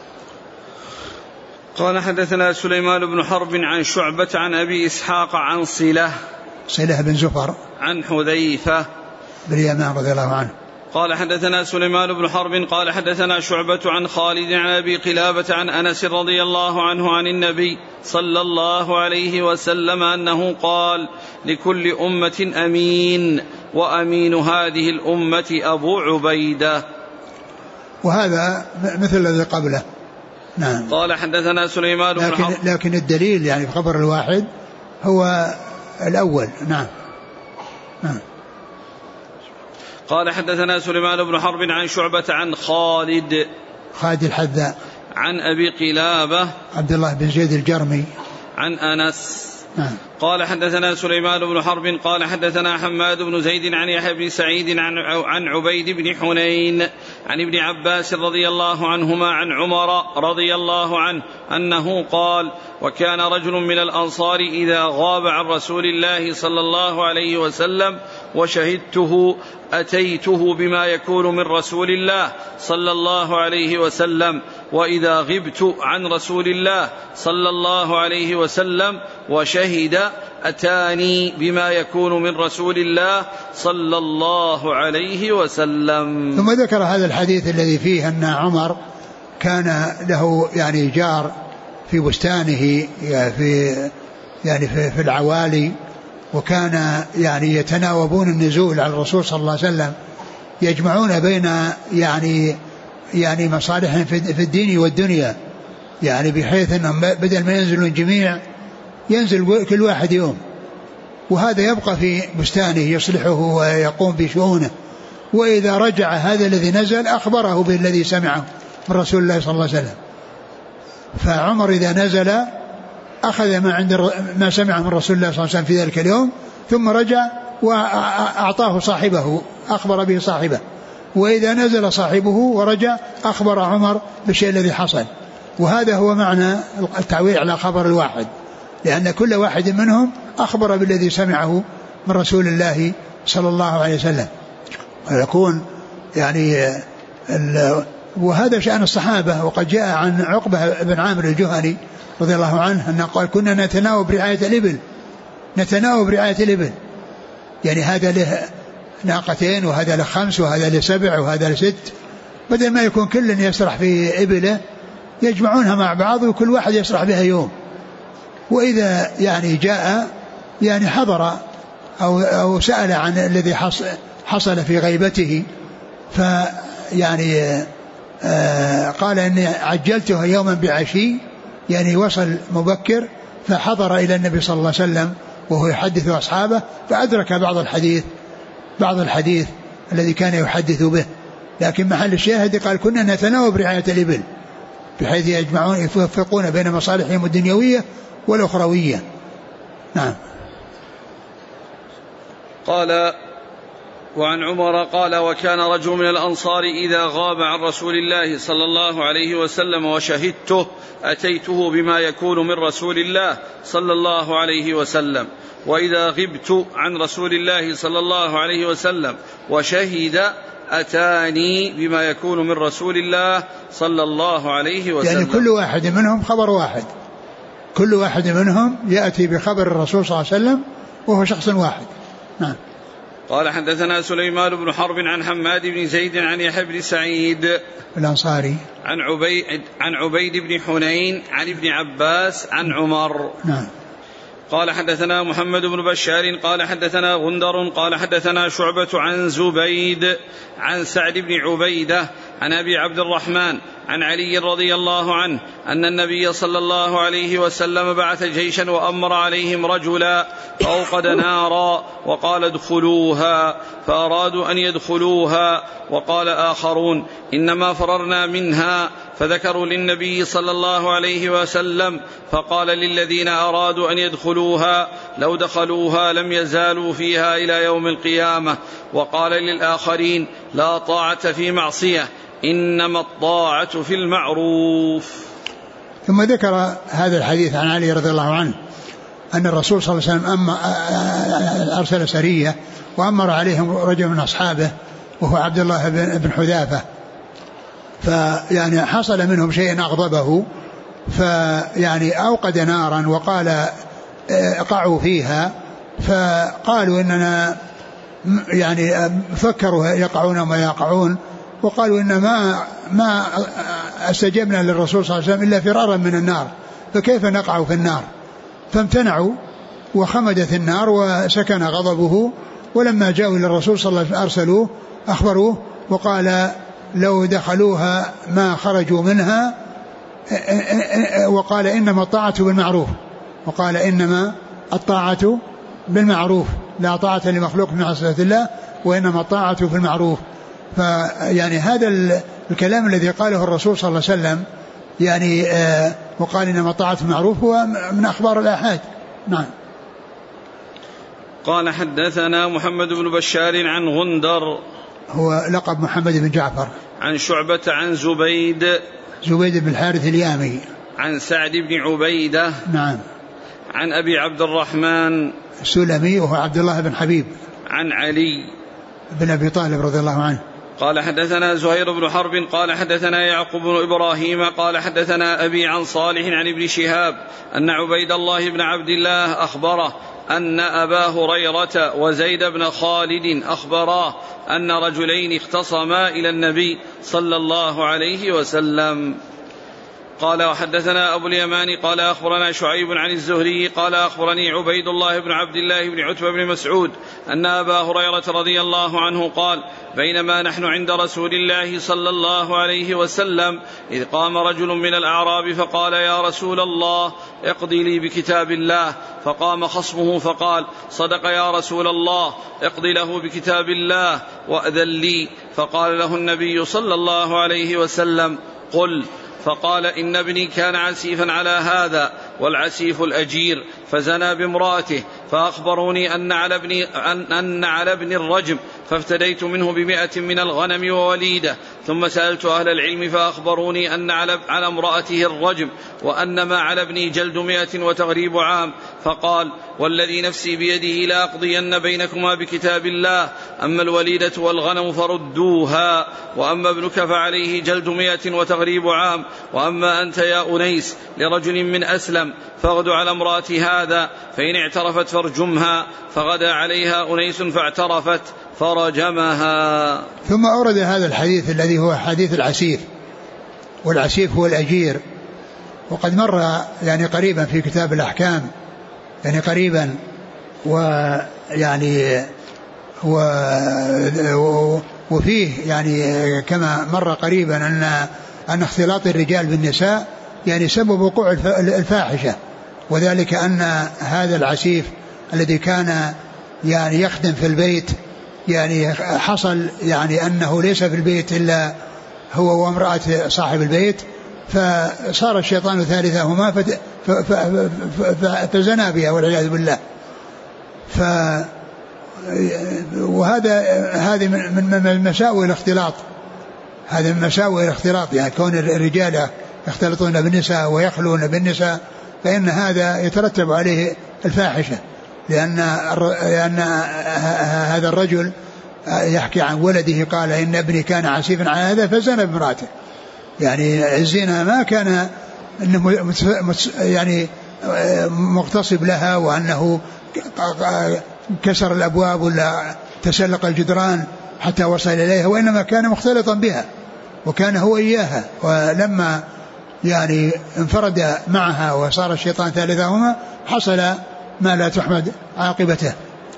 قال: حدثنا سليمان بن حرب عن شعبة عن أبي إسحاق عن صلة بن زفر عن حذيفة بن اليمان رضي الله عنه قال: حدثنا سليمان بن حرب قال: حدثنا شعبة عن خالد عن أبي قلابة عن أنس رضي الله عنه عن النبي صلى الله عليه وسلم أنه قال: لكل أمة أمين، وأمين هذه الأمة أبو عبيدة. وهذا مثل الذي قبله. نعم. قال: حدثنا سليمان بن حرب، لكن الدليل يعني في خبر الواحد هو الأول. نعم. قال: حدثنا سليمان بن حرب عن شعبة عن خالد الحذاء عن أبي قلابة عبد الله بن زيد الجرمي عن أنس. قال: حدثنا سليمان بن حرب قال: حدثنا حماد بن زيد عن يحيى بن سعيد عن عبيد بن حنين عن ابن عباس رضي الله عنهما عن عمر رضي الله عنه أنه قال: وكان رجل من الأنصار إذا غاب عن رسول الله صلى الله عليه وسلم وشهدته أتيته بما يكون من رسول الله صلى الله عليه وسلم، وإذا غبت عن رسول الله صلى الله عليه وسلم وشهد أتاني بما يكون من رسول الله صلى الله عليه وسلم. ثم ذكر هذا الحديث الذي فيه أن عمر كان له يعني جار في بستانه في العوالي، وكان يعني يتناوبون النزول على الرسول صلى الله عليه وسلم، يجمعون بين يعني مصالحهم في الدين والدنيا، يعني بحيث أنهم بدل ما ينزلون الجميع ينزل كل واحد يوم، وهذا يبقى في بستانه يصلحه ويقوم بشؤونه، وإذا رجع هذا الذي نزل أخبره بالذي سمعه من رسول الله صلى الله عليه وسلم. فعمر إذا نزل أخذ ما سمعه من رسول الله صلى الله عليه وسلم في ذلك اليوم، ثم رجع وأعطاه صاحبه أخبر به صاحبه، وإذا نزل صاحبه ورجع أخبر عمر بالشيء الذي حصل. وهذا هو معنى التعويل على خبر الواحد، لأن كل واحد منهم أخبر بالذي سمعه من رسول الله صلى الله عليه وسلم، ويكون يعني وهذا شأن الصحابة. وقد جاء عن عقبة بن عامر الجهني رضي الله عنه أنه قال: كنا نتناوب رعاية الإبل، يعني هذا له ناقتين وهذا له 5 وهذا له 7 وهذا له 6، بدل ما يكون كل يسرح في إبله يجمعونها مع بعض وكل واحد يسرح بها يوم، وإذا يعني جاء يعني حضر أو سأل عن الذي حصل في غيبته، فيعني قال إني عجلته يوما بعشي، يعني وصل مبكر فحضر إلى النبي صلى الله عليه وسلم وهو يحدث أصحابه، فأدرك بعض الحديث الذي كان يحدث به، لكن محل الشاهد قال كنا نتناوب رعاية الإبل بحيث يجمعون يوفقون بين مصالحهم الدنيوية والأخروية. نعم. قال وعن عمر قال وكان رجل من الأنصار إذا غاب عن رسول الله صلى الله عليه وسلم وشهدته أتيته بما يكون من رسول الله صلى الله عليه وسلم، وإذا غبت عن رسول الله صلى الله عليه وسلم وشهد أتاني بما يكون من رسول الله صلى الله عليه وسلم. يعني كل واحد منهم خبر واحد، كل واحد منهم يأتي بخبر الرسول صلى الله عليه وسلم وهو شخص واحد. نعم. قال حدثنا سليمان بن حرب عن حماد بن زيد عن يحيى بن سعيد الأنصاري عن عبيد بن حنين عن ابن عباس عن عمر. نعم. قال حدثنا محمد بن بشار قال حدثنا غندر قال حدثنا شعبة عن زبيد عن سعد بن عبيدة عن أبي عبد الرحمن عن علي رضي الله عنه أن النبي صلى الله عليه وسلم بعث جيشا وأمر عليهم رجلا فأوقد نارا وقال ادخلوها، فأرادوا أن يدخلوها وقال آخرون إنما فررنا منها، فذكروا للنبي صلى الله عليه وسلم فقال للذين أرادوا أن يدخلوها لو دخلوها لم يزالوا فيها إلى يوم القيامة، وقال للآخرين لا طاعة في معصية إنما الطاعة في المعروف. ثم ذكر هذا الحديث عن علي رضي الله عنه أن الرسول صلى الله عليه وسلم أرسل سرية وأمر عليهم رجل من أصحابه وهو عبد الله بن حذافة، فيعني حصل منهم شيء أغضبه، فيعني أوقد نارا وقال اقعوا فيها، فقالوا إننا يعني فكروا يقعون وما يقعون، وقالوا إن ما استجبنا للرسول صلى الله عليه وسلم إلا فرارا من النار، فكيف نقع في النار؟ فامتنعوا وخمدت النار وسكن غضبه، ولما جاءوا إلى الرسول صلى الله عليه وسلم أرسلوه أخبروه وقال لو دخلوها ما خرجوا منها، وقال إنما الطاعة بالمعروف، وقال إنما الطاعة بالمعروف لا طاعة لمخلوق في معصية الله وإنما الطاعة بالمعروف. فيعني هذا الكلام الذي قاله الرسول صلى الله عليه وسلم يعني وقال إنما الطاعة بالمعروف هو من أخبار الآحاد. نعم. قال حدثنا محمد بن بشار عن غندر هو لقب محمد بن جعفر عن شعبة عن زبيد بن الحارث اليامي عن سعد بن عبيدة. نعم. عن أبي عبد الرحمن السلمي وهو عبد الله بن حبيب عن علي بن أبي طالب رضي الله عنه. قال حدثنا زهير بن حرب قال حدثنا يعقوب بن إبراهيم قال حدثنا أبي عن صالح عن ابن شهاب أن عبيد الله بن عبد الله أخبره أن أبا هريرة وزيد بن خالد أخبراه أن رجلين اختصما إلى النبي صلى الله عليه وسلم. قال وحدثنا أبو اليمان قال أخبرنا شعيب عن الزهري قال أخبرني عبيد الله بن عبد الله بن عتبة بن مسعود أن أبا هريرة رضي الله عنه قال بينما نحن عند رسول الله صلى الله عليه وسلم إذ قام رجل من الأعراب فقال يا رسول الله اقضي لي بكتاب الله، فقام خصمه فقال صدق يا رسول الله اقضي له بكتاب الله وأذن لي، فقال له النبي صلى الله عليه وسلم قل، فقال إن ابني كان عسيفا على هذا والعسيف الأجير فزنى بامرأته، فأخبروني أن على ابن الرجم، فافتديت منه ب100 من الغنم ووليدة، ثم سألت أهل العلم فأخبروني أن على امرأته الرجم وأن ما على ابني جلد 100 وتغريب عام، فقال والذي نفسي بيده لأقضين بينكما بكتاب الله، أما الوليدة والغنم فردوها، وأما ابنك فعليه جلد 100 وتغريب عام، وأما أنت يا أنيس لرجل من أسلم فاغد على امرأة هذا، فإن اعترفت فارجمها، فغدا عليها أنيس فاعترفت فرجمها. ثم أورد هذا الحديث الذي هو حديث العسيف، والعسيف هو الأجير، وقد مر يعني قريبا في كتاب الأحكام يعني قريبا، ويعني وفيه يعني كما مر قريبا أن اختلاط الرجال بالنساء يعني سبب وقوع الفاحشة، وذلك أن هذا العسيف الذي كان يعني يخدم في البيت يعني حصل يعني أنه ليس في البيت إلا هو وامرأة صاحب البيت، فصار الشيطان ثالثهما فزنا بها والعياذ بالله. هذه من مساوئ الاختلاط، هذا من مساوئ الاختلاط، يعني كون الرجال يختلطون بالنساء ويخلون بالنساء، فإن هذا يترتب عليه الفاحشة، لأن هذا الرجل يحكي عن ولده قال إن ابني كان عسيفا على هذا فزنى بامرأته. يعني الزنا ما كان يعني مغتصب لها وأنه كسر الأبواب ولا تسلق الجدران حتى وصل إليها، وإنما كان مختلطا بها وكان هو إياها، ولما يعني انفرد معها وصار الشيطان ثالثهما حصل ما لا تحمد عاقبته.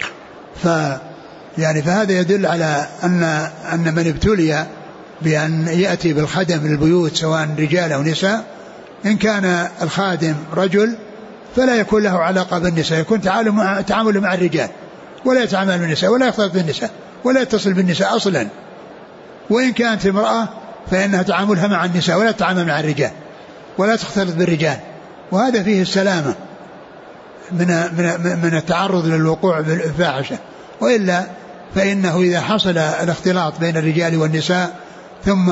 فهذا يدل على أن من ابتلي بأن يأتي بالخدم للبيوت سواء رجال أو نساء، إن كان الخادم رجل فلا يكون له علاقة بالنساء، يكون تعامل مع الرجال ولا يتعامل بالنساء ولا يختلط بالنساء ولا يتصل بالنساء أصلا. وإن كانت امرأة فإنها تعاملها مع النساء ولا تتعامل مع الرجال ولا تختلط بالرجال، وهذا فيه السلامة من التعرض للوقوع بالفاحشة. وإلا فإنه إذا حصل الاختلاط بين الرجال والنساء ثم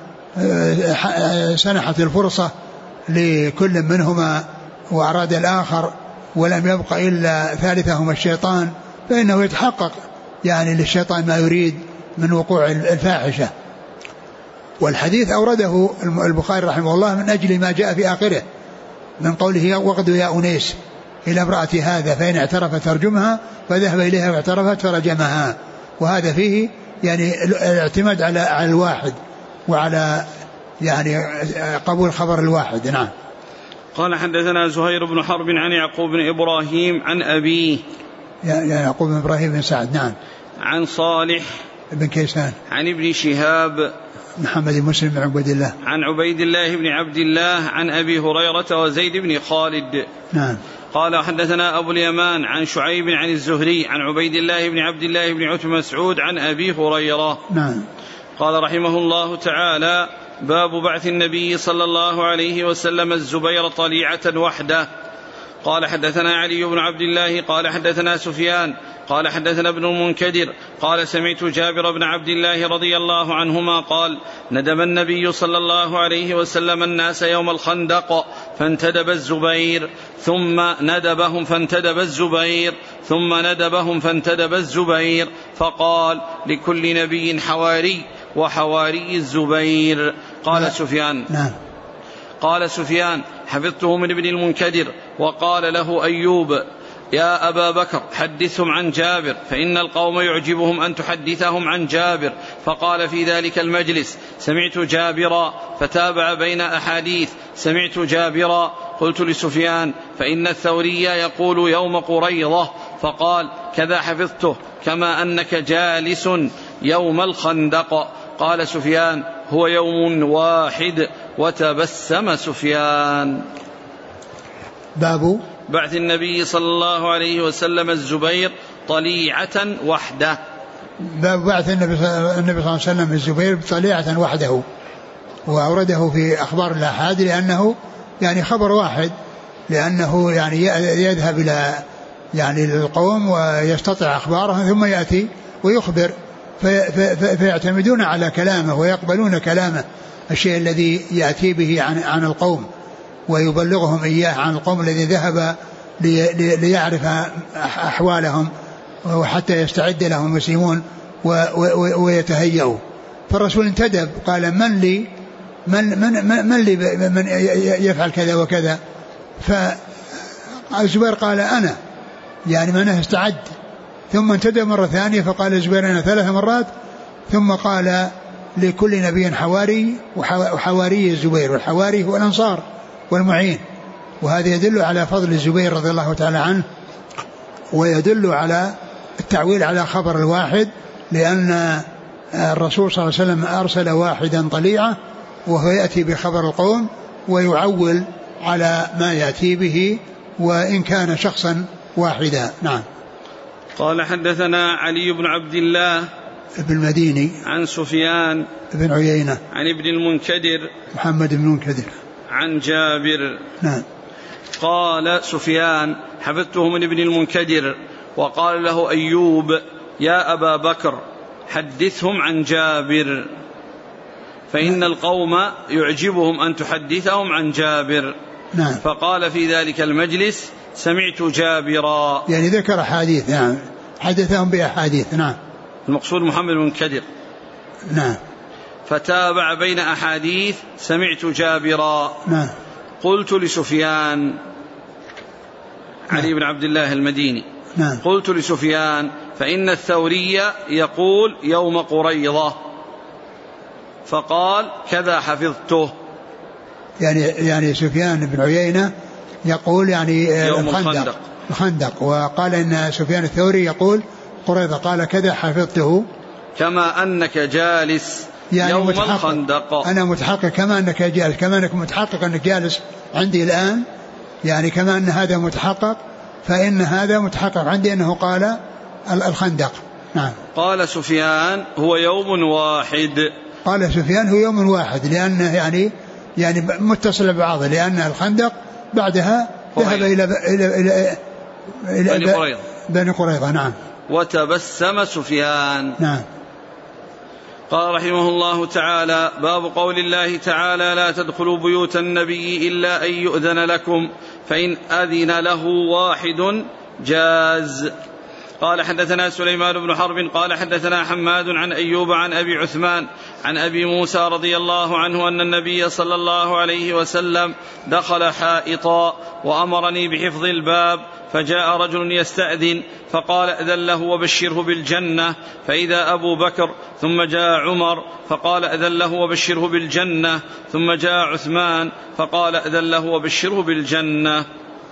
سنحت الفرصة لكل منهما وأراد الآخر ولم يبق إلا ثالثهما الشيطان، فإنه يتحقق يعني للشيطان ما يريد من وقوع الفاحشة. والحديث أورده البخاري رحمه الله من أجل ما جاء في آخره من قوله وغدوا يا أنيس إلى امرأة هذا فإن اعترفت ترجمها فذهب إليها واعترفت فرجمها. وهذا فيه يعني الاعتماد على الواحد وعلى يعني قبول خبر الواحد. نعم. قال حدثنا زهير بن حرب عن يعقوب بن إبراهيم عن أبيه يعني يعقوب بن إبراهيم بن سعد. نعم. عن صالح بن كيسان عن ابن شهاب محمد بن مسلم بن عبيد الله عن عبيد الله بن عبد الله عن أبي هريرة وزيد بن خالد. نعم. قال حدثنا أبو اليمان عن شعيب عن الزهري عن عبيد الله بن عبد الله بن عتبة مسعود عن أبي هريرة. نعم. قال رحمه الله تعالى باب بعث النبي صلى الله عليه وسلم الزبير طليعة وحده. قال حدثنا علي بن عبد الله قال حدثنا سفيان قال حدثنا ابن المنكدر قال سمعت جابر بن عبد الله رضي الله عنهما قال ندب النبي صلى الله عليه وسلم الناس يوم الخندق فانتدب الزبير ثم ندبهم فانتدب الزبير فقال لكل نبي حواري وحواري الزبير. قال سفيان نعم. قال سفيان حفظته من ابن المنكدر. وقال له أيوب يا أبا بكر حدثهم عن جابر فإن القوم يعجبهم أن تحدثهم عن جابر. فقال في ذلك المجلس سمعت جابرا فتابع بين أحاديث سمعت جابرا. قلت لسفيان فإن الثوري يقول يوم قريظة فقال كذا حفظته كما أنك جالس يوم الخندق. قال سفيان هو يوم واحد. وتبسم سفيان. باب بعث النبي صلى الله عليه وسلم الزبير طليعة وحده. باب بعث النبي صلى الله عليه وسلم الزبير طليعة وحده، وأورده في أخبار الآحاد لأنه يعني خبر واحد، لأنه يعني يذهب إلى يعني للقوم ويستطيع أخبارهم ثم يأتي ويخبر فيعتمدون على كلامه ويقبلون كلامه الشيء الذي يأتي به عن القوم ويبلغهم إياه عن القوم الذي ذهب ليعرف أحوالهم وحتى يستعد لهم المسلمون ويتهيئوا. فالرسول انتدب قال من لي من يفعل كذا وكذا. فالزبير قال أنا، يعني من استعد. ثم انتدب مرة ثانية فقال الزبير أنا 3 مرات. ثم قال لكل نبي حواري وحواري الزبير، والحواري هو الأنصار والمعين. وهذا يدل على فضل الزبير رضي الله تعالى عنه، ويدل على التعويل على خبر الواحد، لأن الرسول صلى الله عليه وسلم أرسل واحدا طليعة وهو يأتي بخبر القوم ويعول على ما يأتي به وإن كان شخصا واحدا. نعم. قال حدثنا علي بن عبد الله ابن المديني عن سفيان بن عيينة عن ابن المنكدر محمد بن المنكدر عن جابر. نعم. قال سفيان حفظته من ابن المنكدر وقال له أيوب يا أبا بكر حدثهم عن جابر فإن القوم يعجبهم أن تحدثهم عن جابر. نعم. فقال في ذلك المجلس سمعت جابرا، يعني ذكر حديث. نعم. حدثهم بأحاديث. نعم. المقصود محمد بن منكدر. نعم. فتابع بين أحاديث سمعت جابرا. نعم. قلت لسفيان علي بن عبد الله المديني. نعم. قلت لسفيان فإن الثوري يقول يوم قريضة، فقال كذا حفظته. يعني سفيان بن عيينة يقول يعني يوم الخندق، وقال إن سفيان الثوري يقول قريضة، قال كذا حفظته كما أنك جالس يعني يوم متحقق. الخندق. أنا متحقق كما أنك جالس، كما أنك متحقق أنك جالس عندي الآن، يعني كما أن هذا متحقق فإن هذا متحقق عندي أنه قال الخندق. نعم. قال سفيان هو يوم واحد. قال سفيان هو يوم واحد لأنه يعني متصل ببعضه، لأن الخندق بعدها ذهب إلى بني قريظة. نعم. وتبسم سفيان. نعم. قال رحمه الله تعالى باب قول الله تعالى لا تدخلوا بيوت النبي إلا أن يؤذن لكم فإن أذن له واحد جاز. قال حدثنا سليمان بن حرب قال حدثنا حماد عن أيوب عن أبي عثمان عن أبي موسى رضي الله عنه أن النبي صلى الله عليه وسلم دخل حائطا وأمرني بحفظ الباب، فجاء رجل يستأذن فقال أذن له وبشره بالجنة، فإذا أبو بكر، ثم جاء عمر فقال أذن له وبشره بالجنة، ثم جاء عثمان فقال أذن له وبشره بالجنة.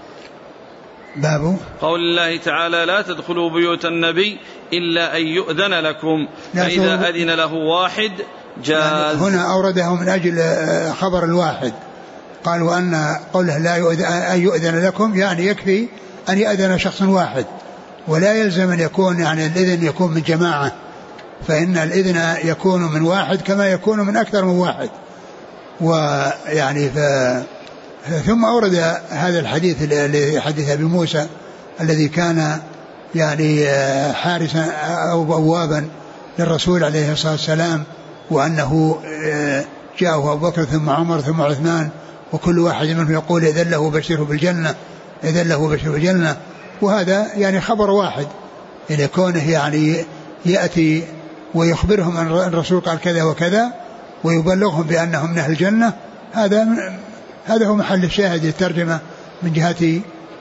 باب قول الله تعالى لا تدخلوا بيوت النبي إلا أن يؤذن لكم فإذا أذن له واحد جاز. يعني هنا أورده من أجل خبر الواحد، قالوا أن قوله لا أن يؤذن لكم يعني يكفي أن يأذن شخص واحد، ولا يلزم أن يكون يعني الإذن يكون من جماعة، فإن الإذن يكون من واحد كما يكون من أكثر من واحد. ويعني ثم أورد هذا الحديث الذي حدث أبي موسى الذي كان يعني حارسا أو بوابا للرسول عليه الصلاة والسلام، وأنه جاءه أبو بكر ثم عمر ثم عثمان وكل واحد منهم يقول إذن له بشره بالجنة، إذن له بشره بالجنة. وهذا يعني خبر واحد، يعني كونه يعني يأتي ويخبرهم أن الرسول قال كذا وكذا ويبلغهم بأنهم من أهل الجنة، هذا هو محل الشاهد للترجمة من جهة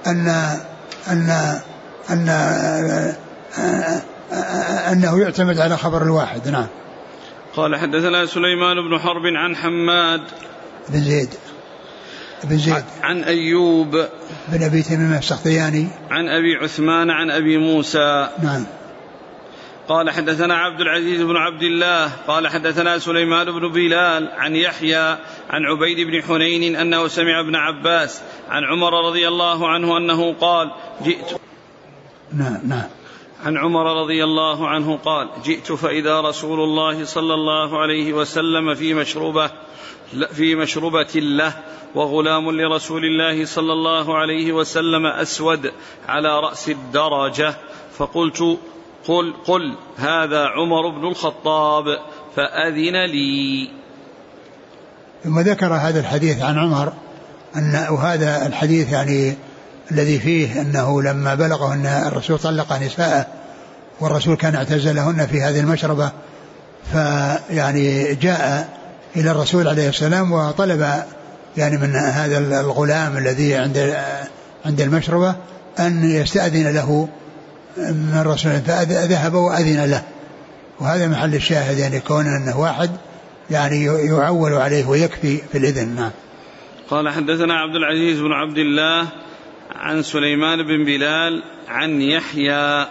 أنه يعتمد على خبر الواحد. نعم. قال حدثنا سليمان بن حرب عن حماد بن زيد عن أيوب بن أبي تميم السختياني عن أبي عثمان عن أبي موسى. نعم. قال حدثنا عبد العزيز بن عبد الله قال حدثنا سليمان بن بلال عن يحيى عن عبيد بن حنين أنه سمع ابن عباس عن عمر رضي الله عنه أنه قال جئت. نعم. عن عمر رضي الله عنه قال جئت فإذا رسول الله صلى الله عليه وسلم في مشربة له وغلام لرسول الله صلى الله عليه وسلم أسود على رأس الدرجة، فقلت قل هذا عمر بن الخطاب فأذن لي. ثم ذكر هذا الحديث عن عمر وهذا الحديث يعني الذي فيه أنه لما بلغه أن الرسول طلق نساءه والرسول كان اعتزلهن في هذه المشربة، فيعني جاء إلى الرسول عليه السلام وطلب يعني من هذا الغلام الذي عند المشربة أن يستأذن له من الرسول، فذهب وأذن له. وهذا محل الشاهد، يعني كون أنه واحد يعني يعول عليه ويكفي في الإذن. نعم. قال حدثنا عبد العزيز بن عبد الله عن سليمان بن بلال عن يحيى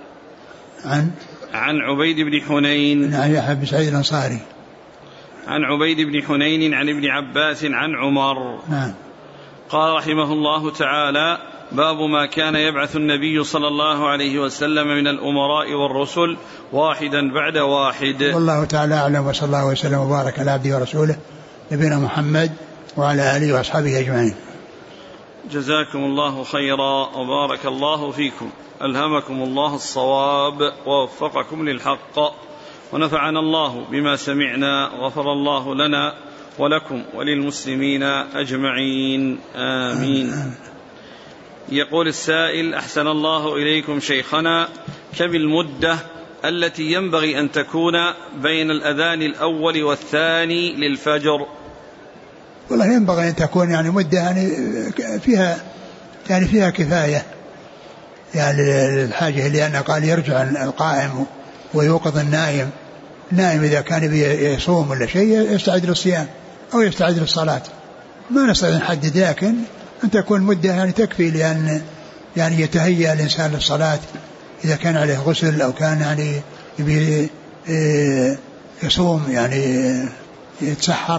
عن عبيد بن حنين عن يحيى بن سعيد الأنصاري عن عبيد بن حنين عن ابن عباس عن عمر. نعم. قال رحمه الله تعالى باب ما كان يبعث النبي صلى الله عليه وسلم من الأمراء والرسل واحدا بعد واحد. والله تعالى أعلم، وصلى الله وسلم وبارك على عبده ورسوله نبينا محمد وعلى آله وأصحابه أجمعين. جزاكم الله خيرا وبارك الله فيكم، ألهمكم الله الصواب ووفقكم للحق، ونفعنا الله بما سمعنا، غفر الله لنا ولكم وللمسلمين أجمعين، آمين. يقول السائل: أحسن الله إليكم شيخنا، كم المدة التي ينبغي أن تكون بين الأذان الأول والثاني للفجر؟ والله ينبغي أن تكون يعني مدة فيها كفاية يعني الحاجة، لأن قال يرجع القائم ويوقظ النائم. النائم إذا كان يصوم ولا شيء يستعد للصيام أو يستعد للصلاة، ما نستطيع نحدد، لكن أن تكون مدة يعني تكفي، لأن يعني يتهيأ الإنسان للصلاة إذا كان عليه غسل أو كان يعني يبي يصوم يعني يتسحر.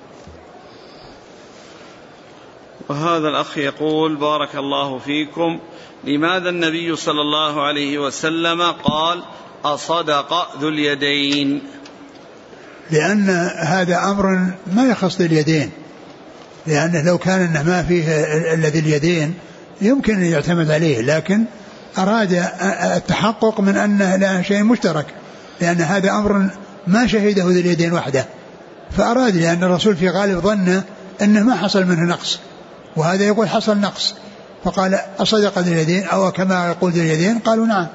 وهذا الأخ يقول: بارك الله فيكم، لماذا النبي صلى الله عليه وسلم قال: أصدق ذو اليدين؟ لأن هذا أمر ما يخص اليدين، لأنه لو كان إنه ما فيه الذي اليدين يمكن أن يعتمد عليه، لكن أراد التحقق من أنه لا شيء مشترك، لأن هذا أمر ما شهده ذو اليدين وحده، فأراد، لأن الرسول في غالب ظنه أنه ما حصل منه نقص، وهذا يقول حصل نقص، فقال أصدق ذو اليدين أو كما يقول ذو اليدين؟ قالوا نعم.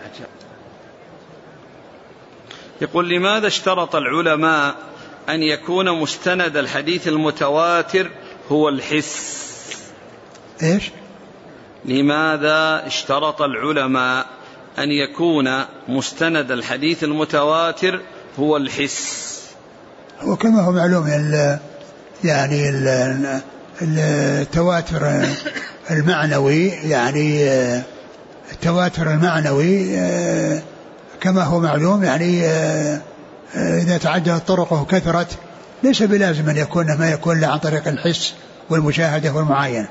يقول: لماذا اشترط العلماء أن يكون مستند الحديث المتواتر هو الحس؟ إيش؟ لماذا اشترط العلماء أن يكون مستند الحديث المتواتر هو الحس؟ وكما هو معلوم يعني التواتر المعنوي، يعني التواتر المعنوي كما هو معلوم يعني إذا تعددت طرقه كثرت ليس بلازم أن يكون ما يكون عن طريق الحس والمشاهدة والمعاينة.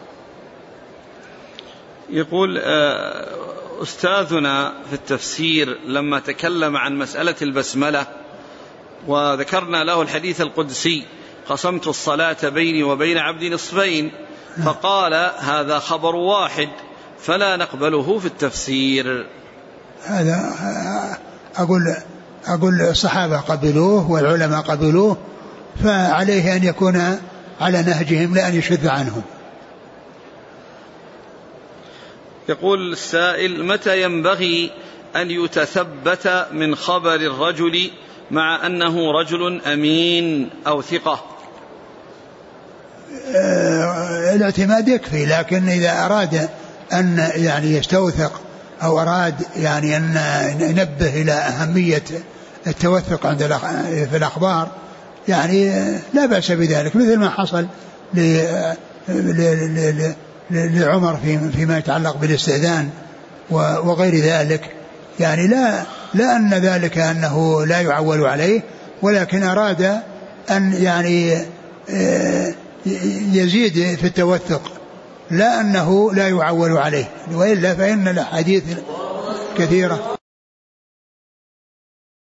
يقول أستاذنا في التفسير لما تكلم عن مسألة البسملة وذكرنا له الحديث القدسي: قسمت الصلاة بيني وبين عبدي نصفين، فقال: هذا خبر واحد فلا نقبله في التفسير. هذا أقول الصحابة قبلوه والعلماء قبلوه، فعليه أن يكون على نهجهم لا أن يشذ عنهم. يقول السائل: متى ينبغي أن يتثبت من خبر الرجل مع أنه رجل أمين أو ثقة؟ الاعتماد يكفي، لكن إذا أراد أن يعني يستوثق أو أراد يعني أن ينبه إلى أهمية التوثق في الأخبار يعني لا بأس بذلك، مثل ما حصل لعمر فيما يتعلق بالاستئذان وغير ذلك، يعني لا أن ذلك أنه لا يعول عليه، ولكن أراد أن يعني يزيد في التوثق، لا أنه لا يعول عليه، وإلا فإن الأحاديث كثيرة.